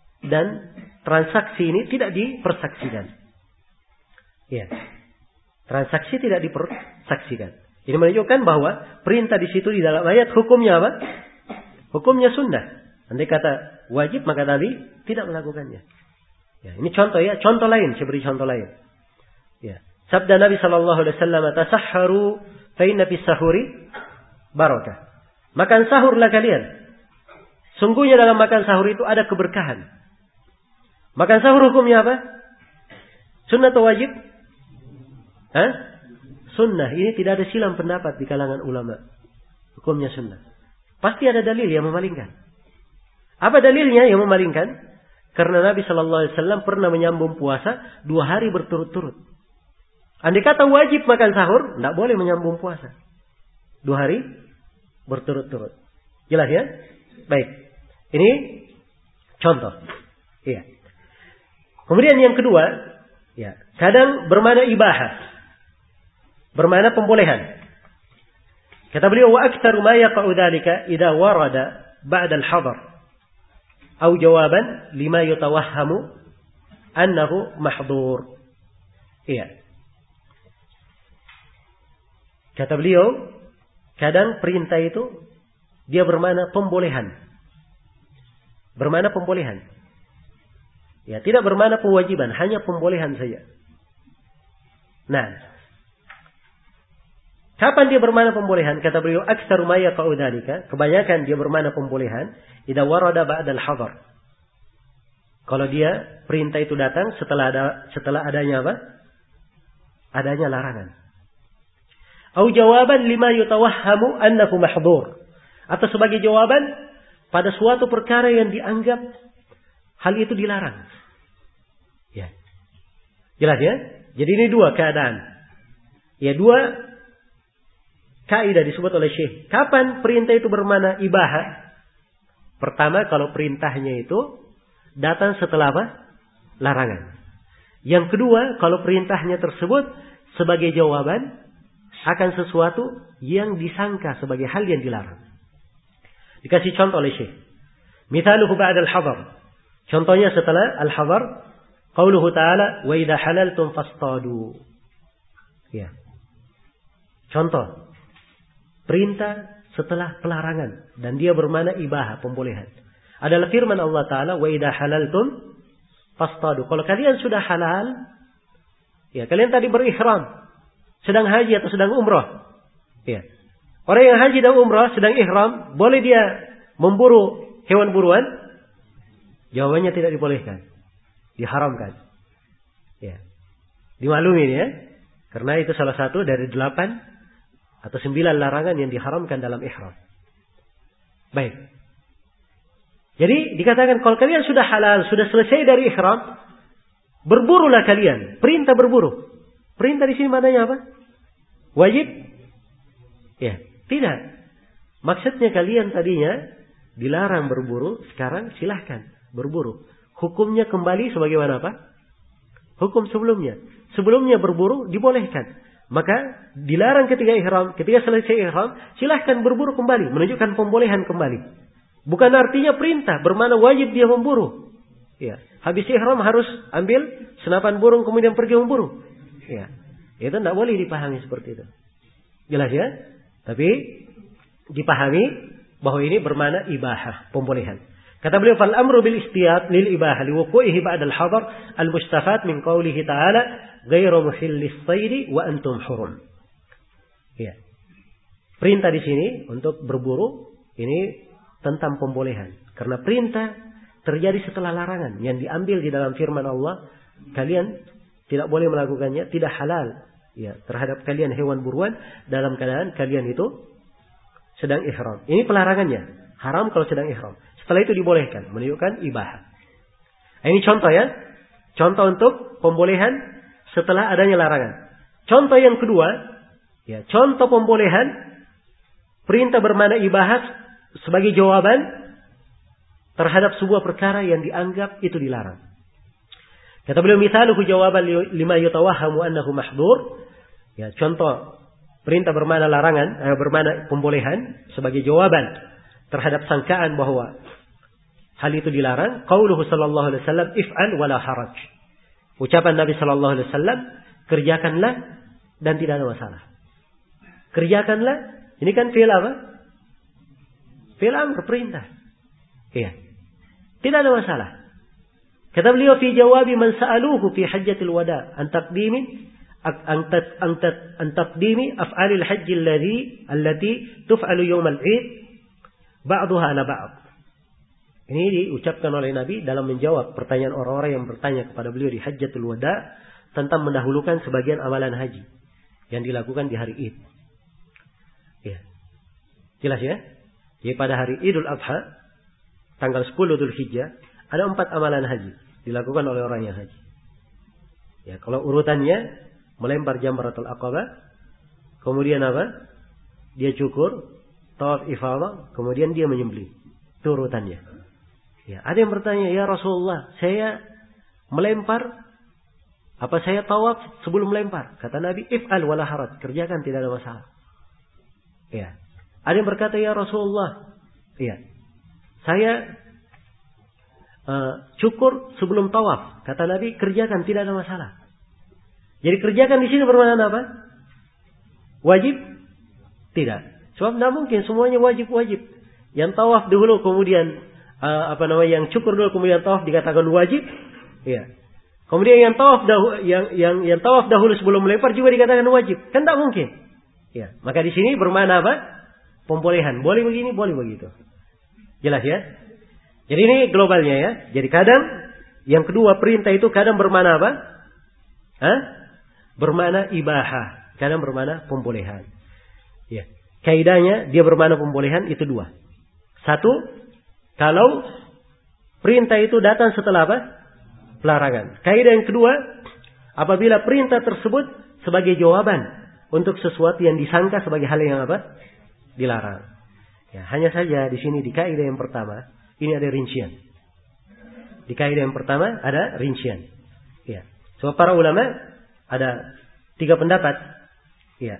Speaker 1: dan transaksi ini tidak dipersaksikan. Ya. Transaksi tidak dipersaksikan. Ini menunjukkan bahwa perintah di situ di dalam ayat hukumnya apa? Hukumnya sunnah. Andai kata wajib maka Nabi tidak melakukannya. Ya, ini contoh ya, contoh lain, saya beri contoh lain. Ya. Sabda Nabi sallallahu alaihi wasallam, "Tasahharu fa inna fis sahuri barakah." Makan sahurlah kalian. Sungguhnya dalam makan sahur itu ada keberkahan. Makan sahur hukumnya apa? Sunnah atau wajib? Hah? Sunnah. Ini tidak ada silang pendapat di kalangan ulama. Hukumnya sunnah. Pasti ada dalil yang memalingkan. Apa dalilnya yang memalingkan? Karena Nabi sallallahu alaihi wasallam pernah menyambung puasa dua hari berturut-turut. Andai kata wajib makan sahur, tidak boleh menyambung puasa. Dua hari berturut-turut. Jelas ya? Baik. Ini contoh. Iya. Kemudian yang kedua, ya, kadang bermakna ibahah. Bermakna pembolehan. Kata beliau, wa aktsaru ma yaqa'u dzalika idza warada ba'da al-hadar aw jawaban lima yatawahhamu annahu mahdhur. Iya. Kata beliau, kadang perintah itu dia bermakna pembolehan. Bermakna pembolehan. Ya, tidak bermakna kewajiban, hanya pembolehan saja. Nah, kapan dia bermakna pembolehan? Kata beliau, aktsaru ma yaqa'u dzalika, kebanyakan dia bermakna pembolehan idza warada ba'dal hadar. Kalau dia perintah itu datang setelah ada setelah adanya apa? Adanya larangan. Au jawaban lima yutawahhamu annahu mahdhur. Atau sebagai jawaban pada suatu perkara yang dianggap hal itu dilarang. Ya. Jelas ya? Jadi ini dua keadaan. Ya, dua kaidah disebut oleh Syekh. Kapan perintah itu bermakna ibahah? Pertama, kalau perintahnya itu datang setelah apa? Larangan. Yang kedua, kalau perintahnya tersebut sebagai jawaban akan sesuatu yang disangka sebagai hal yang dilarang. Dikasih contoh oleh Syekh. Mithaluhu ba'da al-hadar. Contohnya setelah al-hadar, qauluhu ta'ala wa idza halaltum fastadu. Ya. Contoh. Perintah setelah pelarangan dan dia bermakna ibahah, pembolehan. Adalah firman Allah Ta'ala wa idza halaltum fastadu. Kalau kalian sudah halal, ya kalian tadi berihram, sedang haji atau sedang umrah. Ya. Orang yang haji dan umrah sedang ihram, boleh dia memburu hewan buruan? Jawabannya tidak dibolehkan. Diharamkan. Ya. Dimaklumi ya. Karena itu salah satu dari delapan atau sembilan larangan yang diharamkan dalam ihram. Baik. Jadi dikatakan kalau kalian sudah halal, sudah selesai dari ihram, berburulah kalian. Perintah berburu. Perintah di sini maknanya apa? Wajib? Ya, tidak. Maksudnya kalian tadinya dilarang berburu, sekarang silahkan berburu. Hukumnya kembali sebagaimana apa? Hukum sebelumnya. Sebelumnya berburu dibolehkan. Maka dilarang ketika ihram, ketika selesai ihram, silahkan berburu kembali, menunjukkan pembolehan kembali. Bukan artinya perintah, bermakna wajib dia memburu. Ya, habis ihram harus ambil senapan burung kemudian pergi memburu. Ya, itu tidak boleh dipahami seperti itu. Jelas ya? Tapi dipahami bahwa ini bermakna ibahah, pembolehan. Kata beliau, fal amru bil istiyad lil ibahah li wuqu'ihi ba'da al hadar al mustafad min qawlihi ta'ala ghairu muhillis saydi wa antum hurum. Ya. Perintah di sini untuk berburu ini tentang pembolehan. Karena perintah terjadi setelah larangan yang diambil di dalam firman Allah, kalian tidak boleh melakukannya, tidak halal ya terhadap kalian hewan buruan dalam keadaan kalian itu sedang ihram. Ini pelarangannya, haram kalau sedang ihram. Setelah itu dibolehkan, menunjukkan ibahah. Ini contoh ya, contoh untuk pembolehan setelah adanya larangan. Contoh yang kedua, ya contoh pembolehan perintah bermakna ibahah sebagai jawaban terhadap sebuah perkara yang dianggap itu dilarang. Kata beliau, mithaluhu jawaban lima yutawahhamu annahu mahdhur. Ya, contoh perintah bermakna larangan, eh, bermakna pembolehan sebagai jawaban terhadap sangkaan bahwa hal itu dilarang. Qauluhu sallallahu alaihi wasallam if'al wala haraj. Ucapan Nabi sallallahu alaihi wasallam, kerjakanlah dan tidak ada masalah. Kerjakanlah. Ini kan fi'il apa? Fi'il amr, perintah. Iya. Tidak ada masalah. Kata beliau fi jawabi man sa'aluhu fi hajjatil wada an taqdimi an taqdimi af'alil hajj alladhi allati tuf'alu yawm al-'id ba'daha ala ba'd. Ini diucapkan oleh Nabi dalam menjawab pertanyaan orang-orang yang bertanya kepada beliau di hajjatul wada tentang mendahulukan sebagian amalan haji yang dilakukan di hari Id. Ya. Jelas ya? Jadi pada hari Idul Adha tanggal sepuluh Dzulhijjah ada empat amalan haji dilakukan oleh orang yang haji. Ya, kalau urutannya melempar jamratul aqabah, kemudian apa? Dia cukur, tawaf ifadah, kemudian dia menyembelih. Itu urutannya. Ya, ada yang bertanya, "Ya Rasulullah, saya melempar apa saya tawaf sebelum melempar?" Kata Nabi, "If'al wala haraj." Kerjakan, tidak ada masalah. Ya. Ada yang berkata, "Ya Rasulullah, iya. Saya uh, cukur sebelum tawaf." Kata Nabi, "Kerjakan, tidak ada masalah." Jadi kerjakan di sini bermakna apa? Wajib? Tidak. Sebab tidak mungkin semuanya wajib-wajib. Yang tawaf dahulu kemudian uh, apa namanya yang cukur dulu kemudian tawaf dikatakan wajib. Iya. Kemudian yang tawaf dahulu yang yang yang tawaf dahulu sebelum melempar juga dikatakan wajib. Kan tidak mungkin. Ya, maka di sini bermakna apa? Pembolehan. Boleh begini, boleh begitu. Jelas ya? Jadi ini globalnya ya. Jadi kadang yang kedua perintah itu kadang bermakna apa? Hah? Bermakna ibahah, kadang bermakna pembolehan. Ya. Kaidahnya dia bermakna pembolehan itu dua. Satu, kalau perintah itu datang setelah apa? Pelarangan. Kaidah yang kedua, apabila perintah tersebut sebagai jawaban untuk sesuatu yang disangka sebagai hal yang apa? Dilarang. Ya, hanya saja di sini di kaidah yang pertama ini ada rincian. Di kaidah yang pertama ada rincian. Ya. Sebab para ulama ada tiga pendapat. Ya.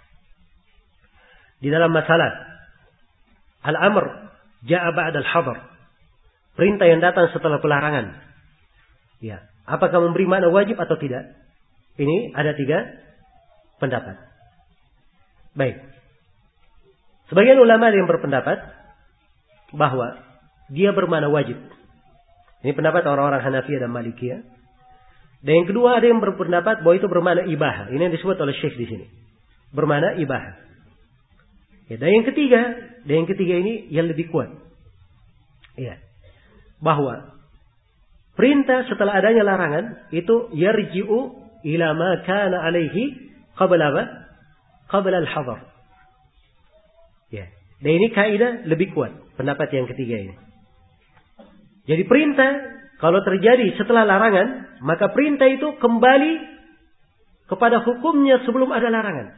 Speaker 1: Di dalam masalah al-amr ja'a ba'da al-hadar. Perintah yang datang setelah pelarangan. Ya. Apakah memberi makna wajib atau tidak? Ini ada tiga pendapat. Baik. Sebagian ulama yang berpendapat bahwa dia bermakna wajib. Ini pendapat orang-orang Hanafiyah dan Malikiyah. Dan yang kedua ada yang berpendapat bahwa itu bermakna ibahah. Ini yang disebut oleh Syekh di sini. Bermakna ibahah. Ya, dan yang ketiga, dan yang ketiga ini yang lebih kuat. Ya. Bahwa perintah setelah adanya larangan itu yarji'u ila ma kana alaihi qabla apa? Qabla al-hadar. Ya. Dan ini kaidah lebih kuat, pendapat yang ketiga ini. Jadi perintah kalau terjadi setelah larangan, maka perintah itu kembali kepada hukumnya sebelum ada larangan.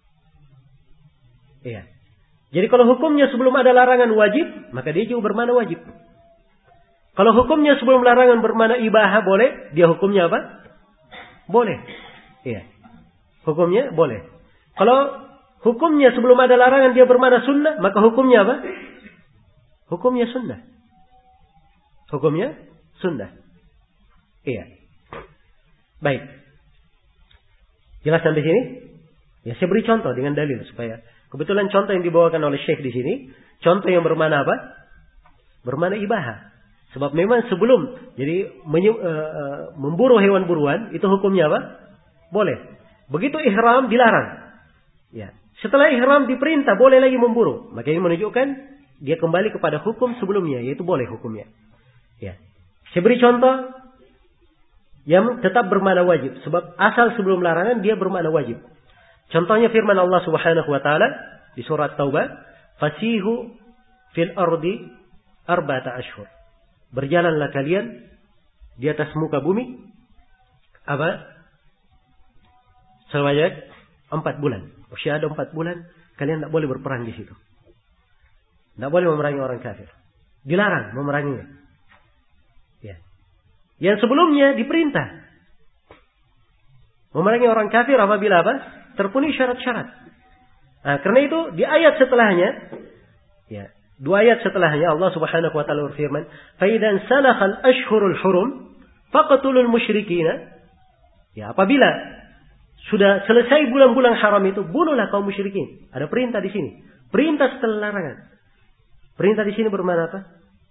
Speaker 1: Iya. Jadi kalau hukumnya sebelum ada larangan wajib, maka dia juga bermakna wajib. Kalau hukumnya sebelum larangan bermakna ibahah boleh, dia hukumnya apa? Boleh. Iya. Hukumnya boleh. Kalau hukumnya sebelum ada larangan dia bermakna sunnah, maka hukumnya apa? Hukumnya sunnah. Hukumnya sunnah. Iya. Baik. Jelas sampai sini? Ya, saya beri contoh dengan dalil supaya kebetulan contoh yang dibawakan oleh Syekh di sini, contoh yang bermakna apa? Bermakna ibahah. Sebab memang sebelum jadi menyu, uh, uh, memburu hewan buruan itu hukumnya apa? Boleh. Begitu ihram dilarang. Ya. Setelah ihram diperintah boleh lagi memburu. Maka ini menunjukkan dia kembali kepada hukum sebelumnya, yaitu boleh hukumnya. Ya. Saya beri contoh yang tetap bermakna wajib. Sebab asal sebelum larangan dia bermakna wajib. Contohnya firman Allah Subhanahu wa taala di surat Taubah, "Fasihu fil ardi arba'ata ashhur." Berjalanlah kalian di atas muka bumi apa? Sebanyak empat bulan. Usia ada empat bulan, kalian tidak boleh berperang di situ. Tidak boleh memerangi orang kafir. Dilarang memeranginya. Ya. Yang sebelumnya diperintah memerangi orang kafir apabila apa? Terpenuhi syarat-syarat. Nah, karena itu di ayat setelahnya, ya, dua ayat setelahnya Allah Subhanahu wa taala berfirman, "Fa idzan salakhal ashhurul hurum faqtulul musyrikina." Ya, apabila sudah selesai bulan-bulan haram itu, bunuhlah kaum musyrikin. Ada perintah di sini. Perintah setelah larangan. Perintah di sini bermakna apa?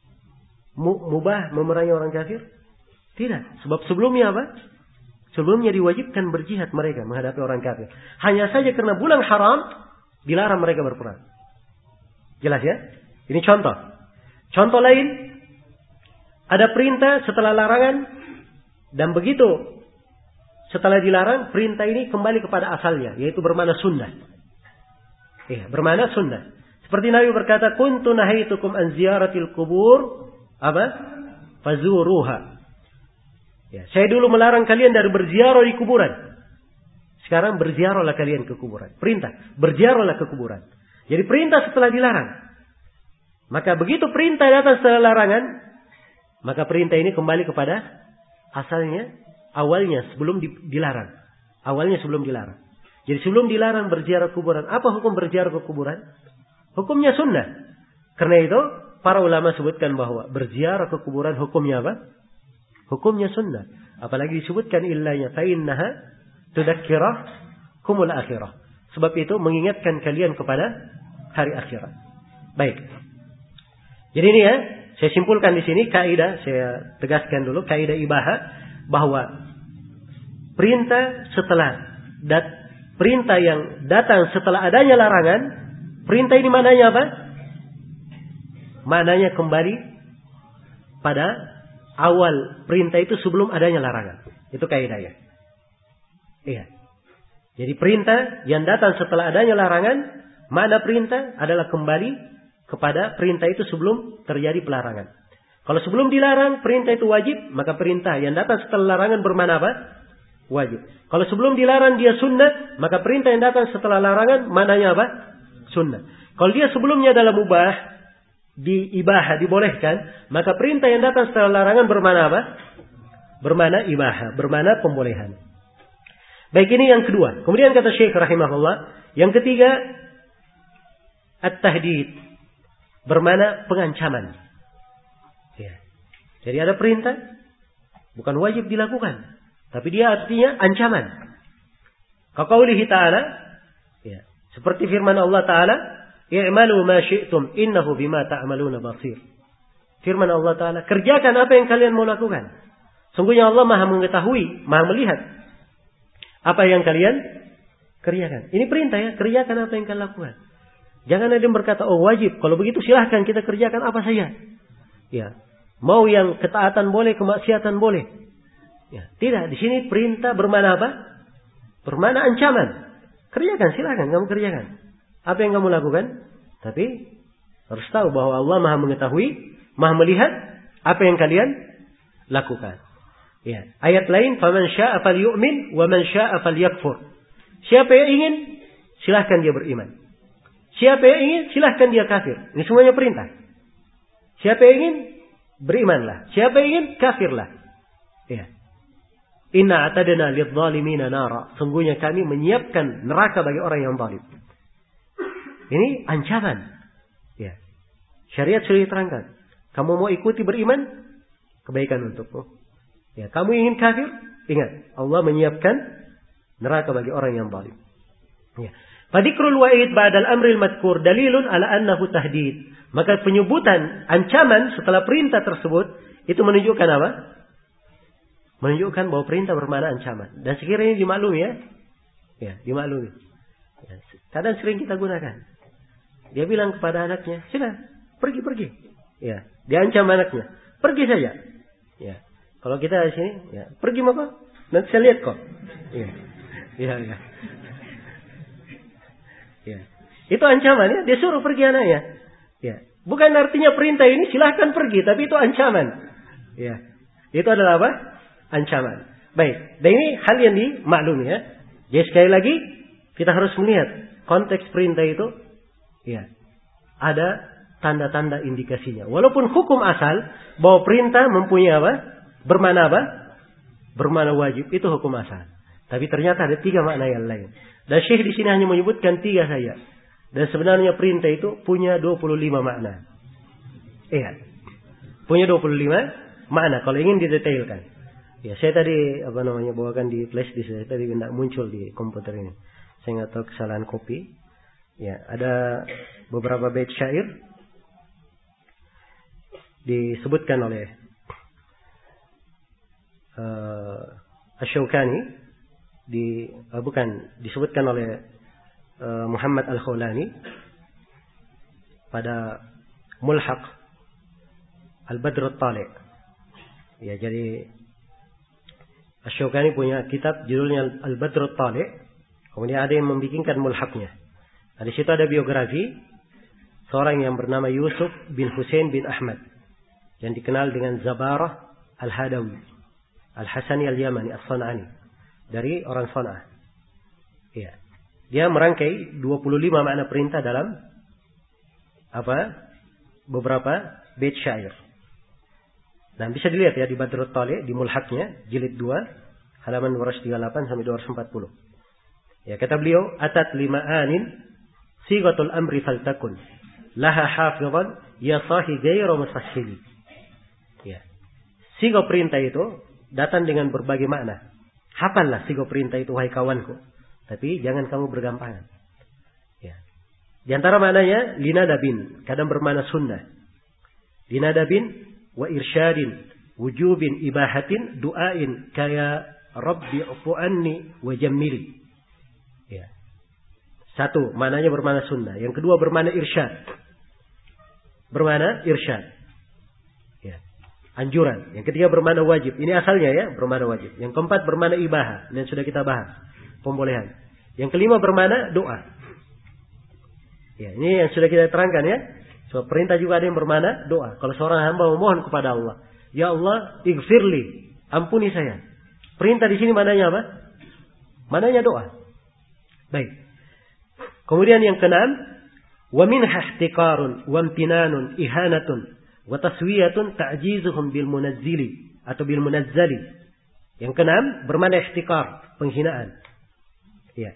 Speaker 1: Mubah memerangi orang kafir? Tidak. Sebab sebelumnya apa? Sebelumnya diwajibkan berjihad mereka menghadapi orang kafir. Hanya saja karena bulan haram, dilarang mereka berperang. Jelas ya? Ini contoh. Contoh lain, ada perintah setelah larangan, dan begitu setelah dilarang, perintah ini kembali kepada asalnya, yaitu bermakna sunnah. Iya, bermakna sunnah. Seperti Nabi berkata, "Kuntu nahaitukum an ziyaratil kubur, apa? Fazuruha." Ya, saya dulu melarang kalian dari berziarah di kuburan. Sekarang berziarahlah kalian ke kuburan. Perintah, berziarahlah ke kuburan. Jadi perintah setelah dilarang. Maka begitu perintah datang setelah larangan, maka perintah ini kembali kepada asalnya, awalnya sebelum dilarang. Awalnya sebelum dilarang. Jadi sebelum dilarang berziarah kuburan, apa hukum berziarah ke kuburan? Hukumnya sunnah. Karena itu para ulama sebutkan bahwa berziarah ke kuburan hukumnya apa? Hukumnya sunnah. Apalagi disebutkan illanya fa innaha tudakkira kumul akhirah. Sebab itu mengingatkan kalian kepada hari akhirat. Baik. Jadi ini ya, saya simpulkan di sini kaidah, saya tegaskan dulu kaidah ibahah bahwa perintah setelah dat, perintah yang datang setelah adanya larangan, perintah ini maknanya apa? Maknanya kembali pada awal perintah itu sebelum adanya larangan. Itu kaidahnya. Iya. Jadi perintah yang datang setelah adanya larangan, makna perintah adalah kembali kepada perintah itu sebelum terjadi pelarangan. Kalau sebelum dilarang, perintah itu wajib, maka perintah yang datang setelah larangan bermakna apa? Wajib. Kalau sebelum dilarang dia sunnah, maka perintah yang datang setelah larangan maknanya apa? Sunnah. Kalau dia sebelumnya adalah mubah, diibahah, dibolehkan, maka perintah yang datang setelah larangan bermakna apa? Bermakna ibahah, bermakna pembolehan. Baik, ini yang kedua. Kemudian kata Syekh rahimahullah, yang ketiga, at-tahdid, bermakna pengancaman. Ya. Jadi ada perintah, bukan wajib dilakukan, tapi dia artinya ancaman. Kaqaulihi ta'ala, ya, seperti firman Allah Ta'ala, "I'malu ma syi'tum innahu bima ta'maluna basir." Firman Allah Ta'ala, kerjakan apa yang kalian mau lakukan. Sungguhnya Allah Maha mengetahui, Maha melihat apa yang kalian kerjakan. Ini perintah ya, kerjakan apa yang kalian lakukan. Jangan ada yang berkata, oh wajib. Kalau begitu silahkan kita kerjakan apa saja. Ya, mau yang ketaatan boleh, kemaksiatan boleh. Ya, tidak. Di sini perintah bermakna apa? Bermakna ancaman. Kerjakan, silahkan kamu kerjakan. Apa yang kamu lakukan? Tapi harus tahu bahwa Allah Maha mengetahui, Maha melihat apa yang kalian lakukan. Ya, ayat lain, "Faman syaa'a falyu'min wa man syaa'a falyakfur." Siapa yang ingin, silahkan dia beriman. Siapa yang ingin, silahkan dia kafir. Ini semuanya perintah. Siapa yang ingin, berimanlah. Siapa yang ingin, kafirlah. Ya. Inna atadna lidh-dhalimina nara. Sungguhnya kami menyiapkan neraka bagi orang yang zalim. Ini ancaman. Ya. Syariat sudah diterangkan. Kamu mau ikuti beriman, kebaikan untukmu. Ya, kamu ingin kafir, ingat, Allah menyiapkan neraka bagi orang yang zalim. Ya. Fadikrul wa'id ba'dal amril madkur dalilun ala annahu tahdid. Maka penyebutan ancaman setelah perintah tersebut itu menunjukkan apa? Menunjukkan bahwa perintah bermakna ancaman. Dan sekiranya dimaklumi ya. Ya, dimaklumi. Ya, kadang sering kita gunakan. Dia bilang kepada anaknya, "Sudah, pergi-pergi." Ya, dia ancam anaknya, "Pergi saja." Ya. Kalau kita di sini, ya, "Pergi apa? Nanti saya lihat kok." Ya. Ya, ya. Ya. Itu ancaman ya, dia suruh pergi anaknya. Ya. Bukan artinya perintah ini silahkan pergi, tapi itu ancaman. Ya. Itu adalah apa? Ancaman. Baik, dan ini hal yang dimaklumi ya. Jadi sekali lagi kita harus melihat konteks perintah itu ya. Ada tanda-tanda indikasinya. Walaupun hukum asal bahwa perintah mempunyai apa? Bermakna apa? Bermakna wajib, itu hukum asal. Tapi ternyata ada tiga makna yang lain. Dan Syekh di sini hanya menyebutkan tiga saja. Dan sebenarnya perintah itu punya dua puluh lima makna. Iya. Punya dua puluh lima makna kalau ingin didetailkan. Ya, saya tadi apa namanya bawakan di flash disk, saya tadi tidak muncul di komputer ini. Saya nggak tahu kesalahan kopi. Ya, ada beberapa bait syair disebutkan oleh uh, Asy-Syaukani di uh, bukan disebutkan oleh uh, Muhammad Al-Khawlani pada Mulhaq Al-Badr At-Tali'. Ya, jadi Asy-Syaukani punya kitab judulnya Al-Badr At-Tali'. Kemudian ada yang membikinkan mulhaqnya. Nah, di situ ada biografi seorang yang bernama Yusuf bin Husain bin Ahmad yang dikenal dengan Zabarah Al-Hadawi Al-Hasani Al-Yamani As-San'ani dari orang San'ah. Ya. Dia merangkai dua puluh lima makna perintah dalam apa? Beberapa bait syair. Nah, bisa dilihat ya di Badr At-Tali' di mulhaqnya jilid dua halaman dua ratus tiga puluh delapan sampai dua ratus empat puluh. Ya, kata beliau, atat lima anin sigatul amri faltakun laha hafizan ya sahi ghairu musahhili. Ya. Sigo perintah itu datang dengan berbagai makna. Hafallah sigo perintah itu wahai kawanku, tapi jangan kamu bergampangan. Ya. Di antara maknanya linadabin, kadang bermakna sunnah. Linadabin wa irsyadin wujubin ibahatin du'ain kaya rabbi ufu anni wa jammili. Ya. Satu, maknanya bermakna sunnah. Yang kedua bermakna irsyad. Bermakna irsyad. Ya. Anjuran. Yang ketiga bermakna wajib. Ini asalnya ya, bermakna wajib. Yang keempat bermakna ibahah. Ini yang sudah kita bahas. Pembolehan. Yang kelima bermakna doa. Ya, ini yang sudah kita terangkan ya. So, perintah juga ada yang bermakna doa. Kalau seorang hamba memohon kepada Allah, ya Allah, ighfirli, ampuni saya. Perintah di sini maknanya apa? Maknanya doa. Baik. Kemudian yang keenam, wa minha ihtiqarun wa imtinanun ihanatun wa taswiyatun ta'jizuhum bil munazzili atau bil munazzali. Yang keenam bermakna ihtiqar, penghinaan. Ya.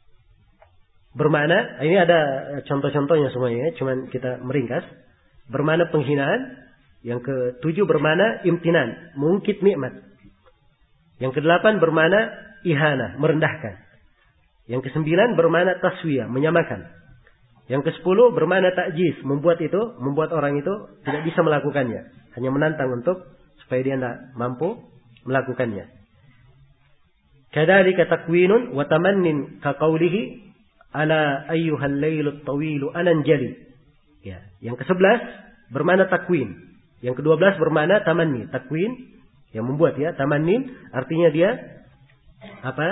Speaker 1: Bermakna, ini ada contoh-contohnya semuanya, cuman kita meringkas. Bermakna penghinaan. Yang ketujuh bermakna imtinan, mengungkit nikmat. Yang kedelapan bermakna ihana, merendahkan. Yang kesembilan bermakna taswiyah, menyamakan. Yang kesepuluh bermakna ta'jiz, membuat itu, membuat orang itu tidak bisa melakukannya, hanya menantang untuk supaya dia tidak mampu melakukannya. Kadzalika takwinun wa tamannin ka qaulihi ala ayyuhal lailut tawilu ananjali. Ya, yang kesebelas bermakna takwin. Yang kedua belas bermakna tamanni, takwin yang membuat ya, tamannin artinya dia apa?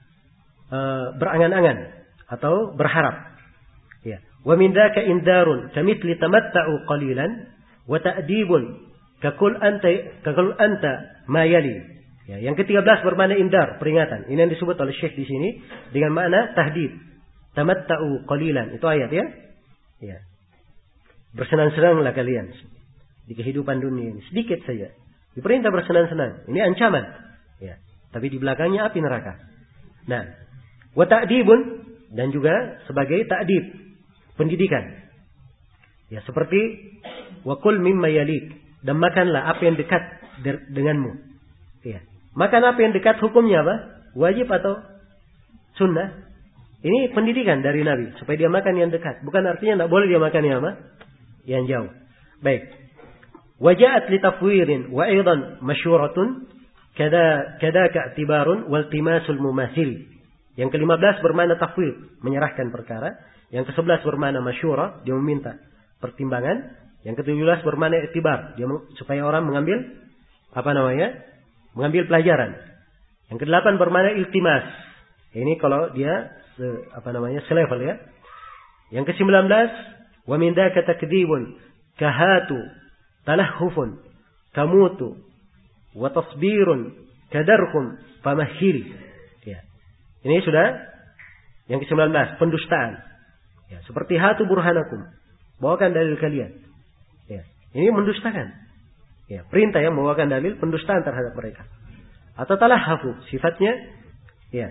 Speaker 1: E, berangan-angan atau berharap. Ya. Wa min dzaka indarun kamithli tamatta'u qalilan wa ta'dibun kakul anta kakul anta ma yali. Ya, yang ketiga belas bermakna indar, peringatan. Ini yang disebut oleh Syekh di sini dengan makna tahdid. Tamatta'u qalilan, itu ayat ya. Ya. Bersenang-senanglah kalian di kehidupan dunia ini, sedikit saja. Diperintah bersenang-senang. Ini ancaman. Ya. Tapi di belakangnya api neraka. Nah, wa ta'dibun dan juga sebagai ta'dib, pendidikan. Ya, seperti wa kul mimma yalik, dan makanlah apa yang dekat denganmu. Ya. Makan apa yang dekat hukumnya apa? Wajib atau sunnah? Ini pendidikan dari Nabi supaya dia makan yang dekat. Bukan artinya tidak boleh dia makan yang apa? Yang jauh. Baik. Waja'at li tafwirin wa aidan masyuratun kada kada ka'tibarun wal timasul mumathil. Yang kelima belas bermakna tafwid, menyerahkan perkara. Yang kesebelas bermakna masyurah, dia meminta pertimbangan. Yang ketujuh belas bermakna i'tibar, dia supaya orang mengambil apa namanya? Mengambil pelajaran. Yang kedelapan bermakna iltimas. Ini kalau dia Se, apa namanya selevel ya. Yang ke sembilan belas wa min dzaka takdzibun kahatu talahhufun kamutu wa tasbirun kadarhum famahil. Ya. Ini sudah yang ke sembilan belas pendustaan. Ya, seperti hatu burhanakum. Bawakan dalil kalian. Ya. Ini mendustakan. Ya, perintah yang membawakan dalil pendustaan terhadap mereka. Atau talahhafu, sifatnya ya.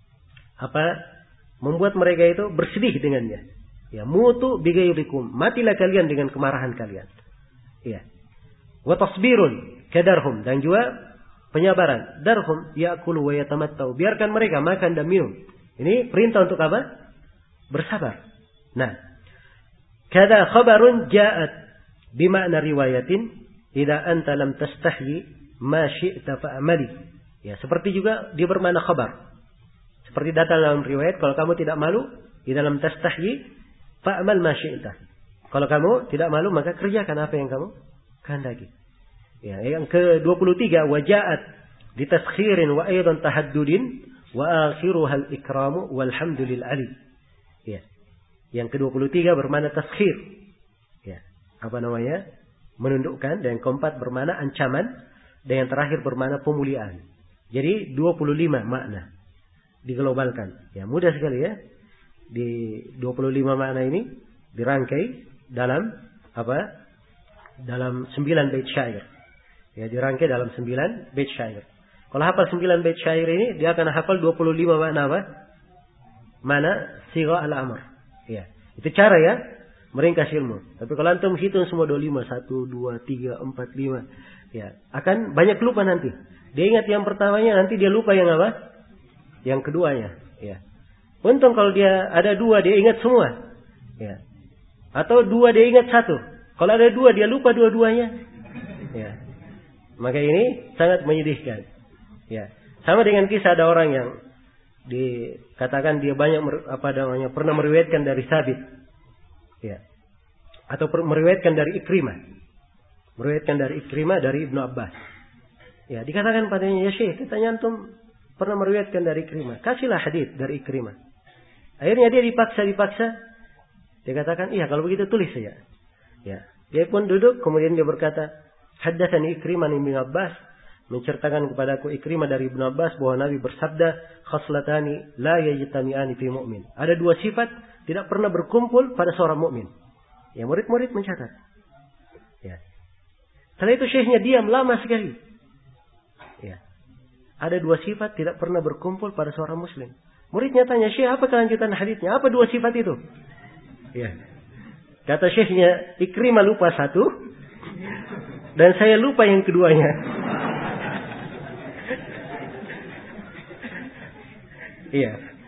Speaker 1: Apa membuat mereka itu bersedih dengannya. Ya, mutu bighayrikum, matilah kalian dengan kemarahan kalian. Ya. Wa tasbirun kadarhum, dan juga penyabaran. Darhum ya'kulu wa yatamattau. Biarkan mereka makan dan minum. Ini perintah untuk apa? Bersabar. Nah, kada khabarun ja'at bima'na riwayatin idza anta lam tastahyi ma syi'ta fa'amali. Ya, seperti juga dia bermakna khabar. Seperti datang dalam riwayat, kalau kamu tidak malu, idza lam tastahyi fa'amal ma syi'ta. Kalau kamu tidak malu, maka kerjakan apa yang kamu kehendaki. Ya, yang ke dua puluh tiga, waja'at ditaskhirin wa aidan tahaddudin wa akhiruha al-ikramu walhamdulil ali. Ya. Yang ke dua puluh tiga bermakna taskhir. Ya. Apa namanya? Menundukkan, dan yang keempat bermakna ancaman, dan yang terakhir bermakna pemuliaan. Jadi dua puluh lima makna diglobalkan. Ya, mudah sekali ya. Di dua puluh lima makna ini dirangkai dalam apa? Dalam sembilan bait syair. Ya, dirangkai dalam sembilan bait syair. Kalau hafal sembilan bait syair ini, dia akan hafal dua puluh lima makna apa? Mana sigha al-amr. Ya. Itu cara ya meringkas ilmu. Tapi kalau antum hitung semua dua puluh lima, satu, dua, tiga, empat, lima, ya, akan banyak lupa nanti. Dia ingat yang pertamanya, nanti dia lupa yang apa? Yang keduanya, ya. Untung kalau dia ada dua, dia ingat semua. Ya. Atau dua dia ingat satu. Kalau ada dua, dia lupa dua-duanya. Ya. Maka ini sangat menyedihkan. Ya. Sama dengan kisah ada orang yang dikatakan dia banyak apa namanya pernah meriwayatkan dari Sabit, ya, atau meriwayatkan dari Ikrimah, meriwayatkan dari Ikrimah dari Ibnu Abbas. Ya, dikatakan padanya, ya Syekh, katanya antum pernah meriwayatkan dari Ikrimah, kasihlah hadits dari Ikrimah. Akhirnya dia dipaksa dipaksa, dia katakan, iya kalau begitu tulis saja. Ya, dia pun duduk, kemudian dia berkata, haddatsani Ikrimah bin Abbas, menceritakan kepadaku Ikrimah dari Ibnu Abbas bahwa Nabi bersabda, khaslatani la yajtami'ani fi mu'min. Ada dua sifat tidak pernah berkumpul pada seorang mukmin. Ya, murid-murid mencatat. Ya. Setelah itu syekhnya diam lama sekali. Ya. Ada dua sifat tidak pernah berkumpul pada seorang muslim. Muridnya tanya, "Syekh, apa kelanjutan hadisnya? Apa dua sifat itu?" Ya. Kata syekhnya, Ikrimah lupa satu dan saya lupa yang keduanya. Iya.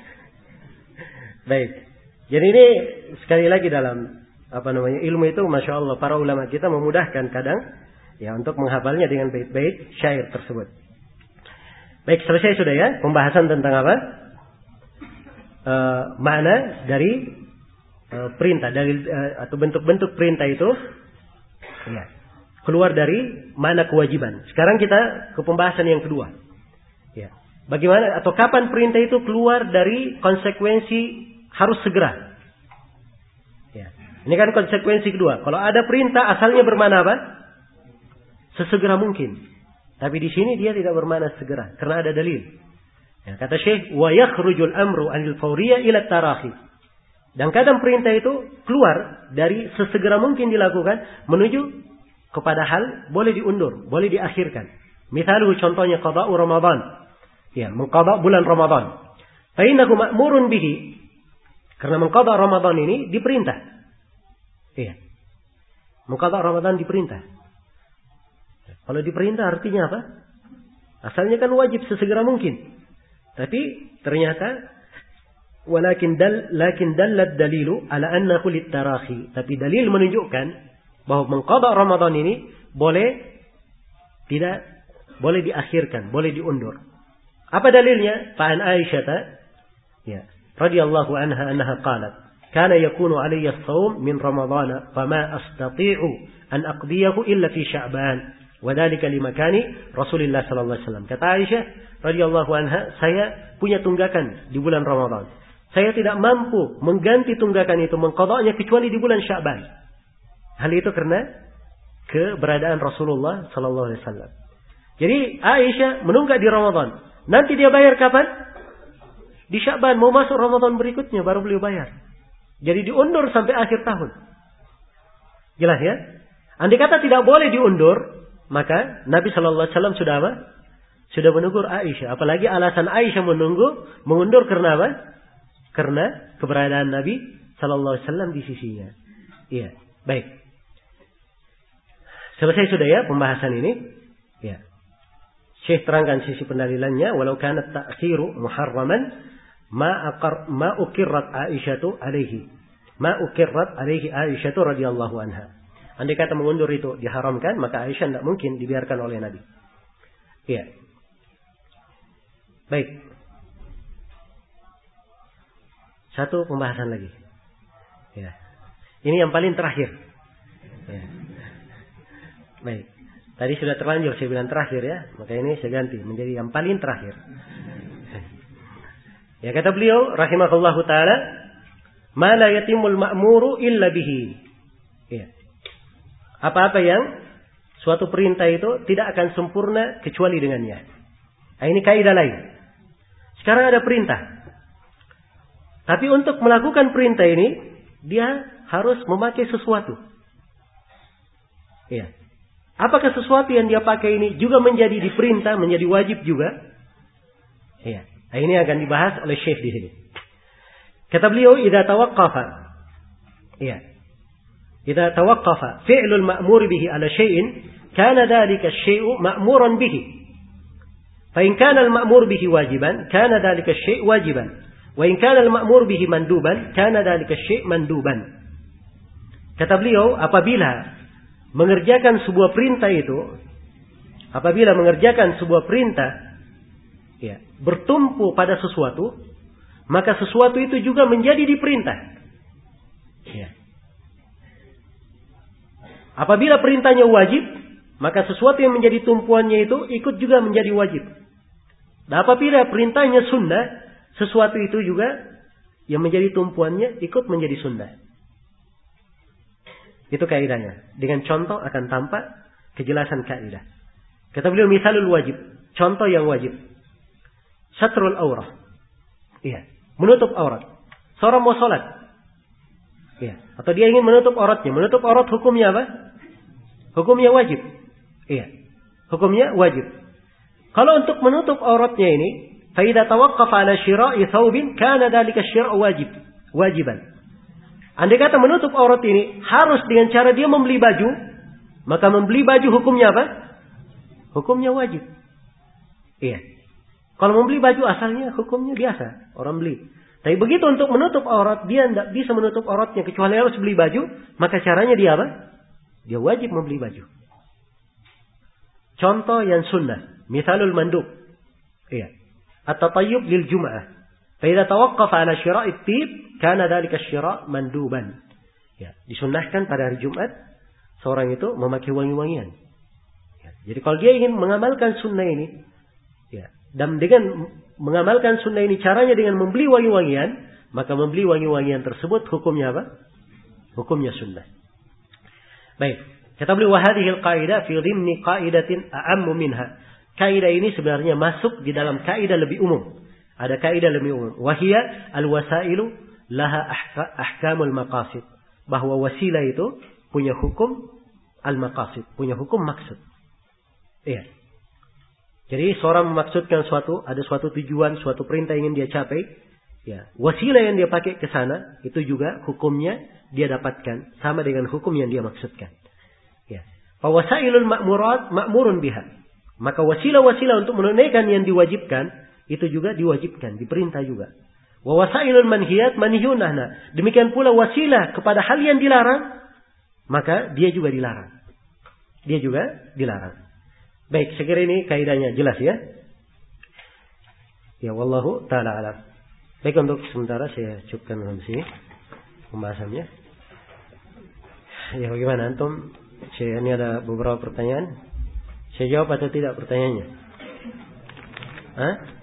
Speaker 1: Baik. Jadi ini sekali lagi dalam apa namanya ilmu itu, masya Allah, para ulama kita memudahkan kadang ya untuk menghafalnya dengan bait-bait syair tersebut. Baik, selesai sudah ya pembahasan tentang apa e, makna dari e, perintah, dari e, atau bentuk-bentuk perintah itu ya, keluar dari makna kewajiban. Sekarang kita ke pembahasan yang kedua. Ya. Bagaimana atau kapan perintah itu keluar dari konsekuensi harus segera? Ya. Ini kan konsekuensi kedua. Kalau ada perintah asalnya bermakna apa? Sesegera mungkin. Tapi di sini dia tidak bermakna segera karena ada dalil. Ya, kata Syekh, wa yakhrujul amru anil fawriyah ila tarahi. Dan kadang perintah itu keluar dari sesegera mungkin dilakukan menuju kepada hal boleh diundur, boleh diakhirkan. Misalnya contohnya qada'u Ramadan. Ya, mengqada bulan Ramadan. Fa innahu ma'murun bihi. Karena mengqada Ramadan ini diperintah. Iya. Mengqada Ramadan diperintah. Kalau diperintah artinya apa? Asalnya kan wajib sesegera mungkin. Tapi ternyata walakin dal lakin dallat dalilu ala annahu litarahi. Tapi dalil menunjukkan bahwa mengqada Ramadan ini boleh tidak boleh diakhirkan, boleh diundur. Apa dalilnya? Fa'an Aisyah ya, radhiyallahu anha annaha qalat, kana yakunu alayya as-shaum min Ramadan fama astati'u an aqdiyahu illa fi Sya'ban wa dhalika limakani Rasulullah sallallahu alaihi wasallam. Kata Aisyah radhiyallahu anha, saya punya tunggakan di bulan Ramadan. Saya tidak mampu mengganti tunggakan itu, mengqadanya kecuali di bulan Sya'ban. Hal itu karena keberadaan Rasulullah sallallahu alaihi wasallam. Jadi Aisyah menunggak di Ramadan. Nanti dia bayar kapan? Di Sya'ban, mau masuk Ramadan berikutnya baru beliau bayar. Jadi diundur sampai akhir tahun. Jelas ya? Andai kata tidak boleh diundur, maka Nabi Shallallahu Alaihi Wasallam sudah apa? Sudah menegur Aisyah. Apalagi alasan Aisyah menunggu, mengundur karena apa? Karena keberadaan Nabi Shallallahu Alaihi Wasallam di sisinya. Iya, baik. Selesai sudah ya pembahasan ini. Ya. Syekh terangkan sisi pendalilannya, walau kana ta'khiru muharraman ma aqar ma ukirrat Aisyatu alaihi. Ma ukirrat alaihi Aisyatu radhiyallahu anha. Andai kata mengundur itu diharamkan, maka Aisyah tidak mungkin dibiarkan oleh Nabi. Iya. Baik. Satu pembahasan lagi. Ya. Ini yang paling terakhir. Ya. Baik. Tadi sudah terlanjur saya bilang terakhir ya, maka ini saya ganti menjadi yang paling terakhir. Ya, kata beliau rahimahullahu taala, "Ma la yatimul ma'muru illa bihi." Ya. Apa-apa yang suatu perintah itu tidak akan sempurna kecuali dengannya. Nah, ini kaidah lain. Sekarang ada perintah. Tapi untuk melakukan perintah ini, dia harus memakai sesuatu. Ya. Apakah sesuatu yang dia pakai ini juga menjadi diperintah, menjadi wajib juga? Iya. Nah, ini akan dibahas oleh Syekh di sini. Kata beliau, "Idza tawaqqafa." Iya. "Idza tawaqqafa fi'lul ma'mur bihi 'ala syai'in, kana dzalika asy-syai'u ma'muran bihi. Fa in kana al-ma'mur bihi wajiban, kana dzalika asy-syai' wajiban. Wa in kana al-ma'mur bihi manduban, kana dzalika asy-syai' manduban." Kata beliau, apabila mengerjakan sebuah perintah itu, apabila mengerjakan sebuah perintah, ya, bertumpu pada sesuatu, maka sesuatu itu juga menjadi diperintah. Ya. Apabila perintahnya wajib, maka sesuatu yang menjadi tumpuannya itu ikut juga menjadi wajib. Dan apabila perintahnya sunnah, sesuatu itu juga yang menjadi tumpuannya ikut menjadi sunnah. Itu kaidahnya. Dengan contoh akan tampak kejelasan kaidah. Kata beliau, misalul wajib. Contoh yang wajib. Satrul aurah. Iya. Menutup aurat. Seorang mau sholat. Iya. Atau dia ingin menutup auratnya. Menutup aurat hukumnya apa? Hukumnya wajib. Iya. Hukumnya wajib. Kalau untuk menutup auratnya ini, فَإِذَا تَوَقَّفَ عَلَى شِرَاءِ ثَوْبٍ كَانَ ذَلِكَ الشِّرْءُ wajib. Wajiban. Andai kata menutup aurat ini harus dengan cara dia membeli baju, maka membeli baju hukumnya apa? Hukumnya wajib. Iya. Kalau membeli baju asalnya hukumnya biasa, orang beli. Tapi begitu untuk menutup aurat, dia tidak bisa menutup auratnya kecuali harus beli baju, maka caranya dia apa? Dia wajib membeli baju. Contoh yang sunnah, misalul mandub. Iya. At-tatayyub lil jum'ah. Fa'idha tawaqqafa 'ala syira'it tib, kana dzalika syira' manduban. Ya, disunnahkan pada hari Jumat seorang itu memakai wangi-wangian. Ya, jadi kalau dia ingin mengamalkan sunnah ini, ya, dan dengan mengamalkan sunnah ini caranya dengan membeli wangi-wangian, maka membeli wangi-wangian tersebut hukumnya apa? Hukumnya sunnah. Baik, kata beliau, wa hadhihi al-qaidah fi dhimni qaidatin a'ammu minha. Kaidah ini sebenarnya masuk di dalam kaidah lebih umum. Ada kaidah lebih umum. Wahia al-wasailu laha ahkamul maqasid. Bahwa wasilah itu punya hukum al-maqasid. Punya hukum maksud. Iya. Jadi seorang memaksudkan suatu, ada suatu tujuan, suatu perintah ingin dia capai. Ya. Wasilah yang dia pakai ke sana, itu juga hukumnya dia dapatkan. Sama dengan hukum yang dia maksudkan. Ya. Fawasailul ma'murat ma'murun biha. Maka wasilah-wasilah untuk menunaikan yang diwajibkan, itu juga diwajibkan, diperintah juga. Wa wasailul manhiyat manhiyunahna. Demikian pula wasilah kepada hal yang dilarang, maka dia juga dilarang. Dia juga dilarang. Baik, sekira ini kaidahnya jelas ya. Ya, wallahu ta'ala alam. Baik, untuk sementara saya cukupkan dalam sini pembahasannya. Ya, bagaimana antum? Saya ini ada beberapa pertanyaan. Saya jawab atau tidak pertanyaannya? Hah?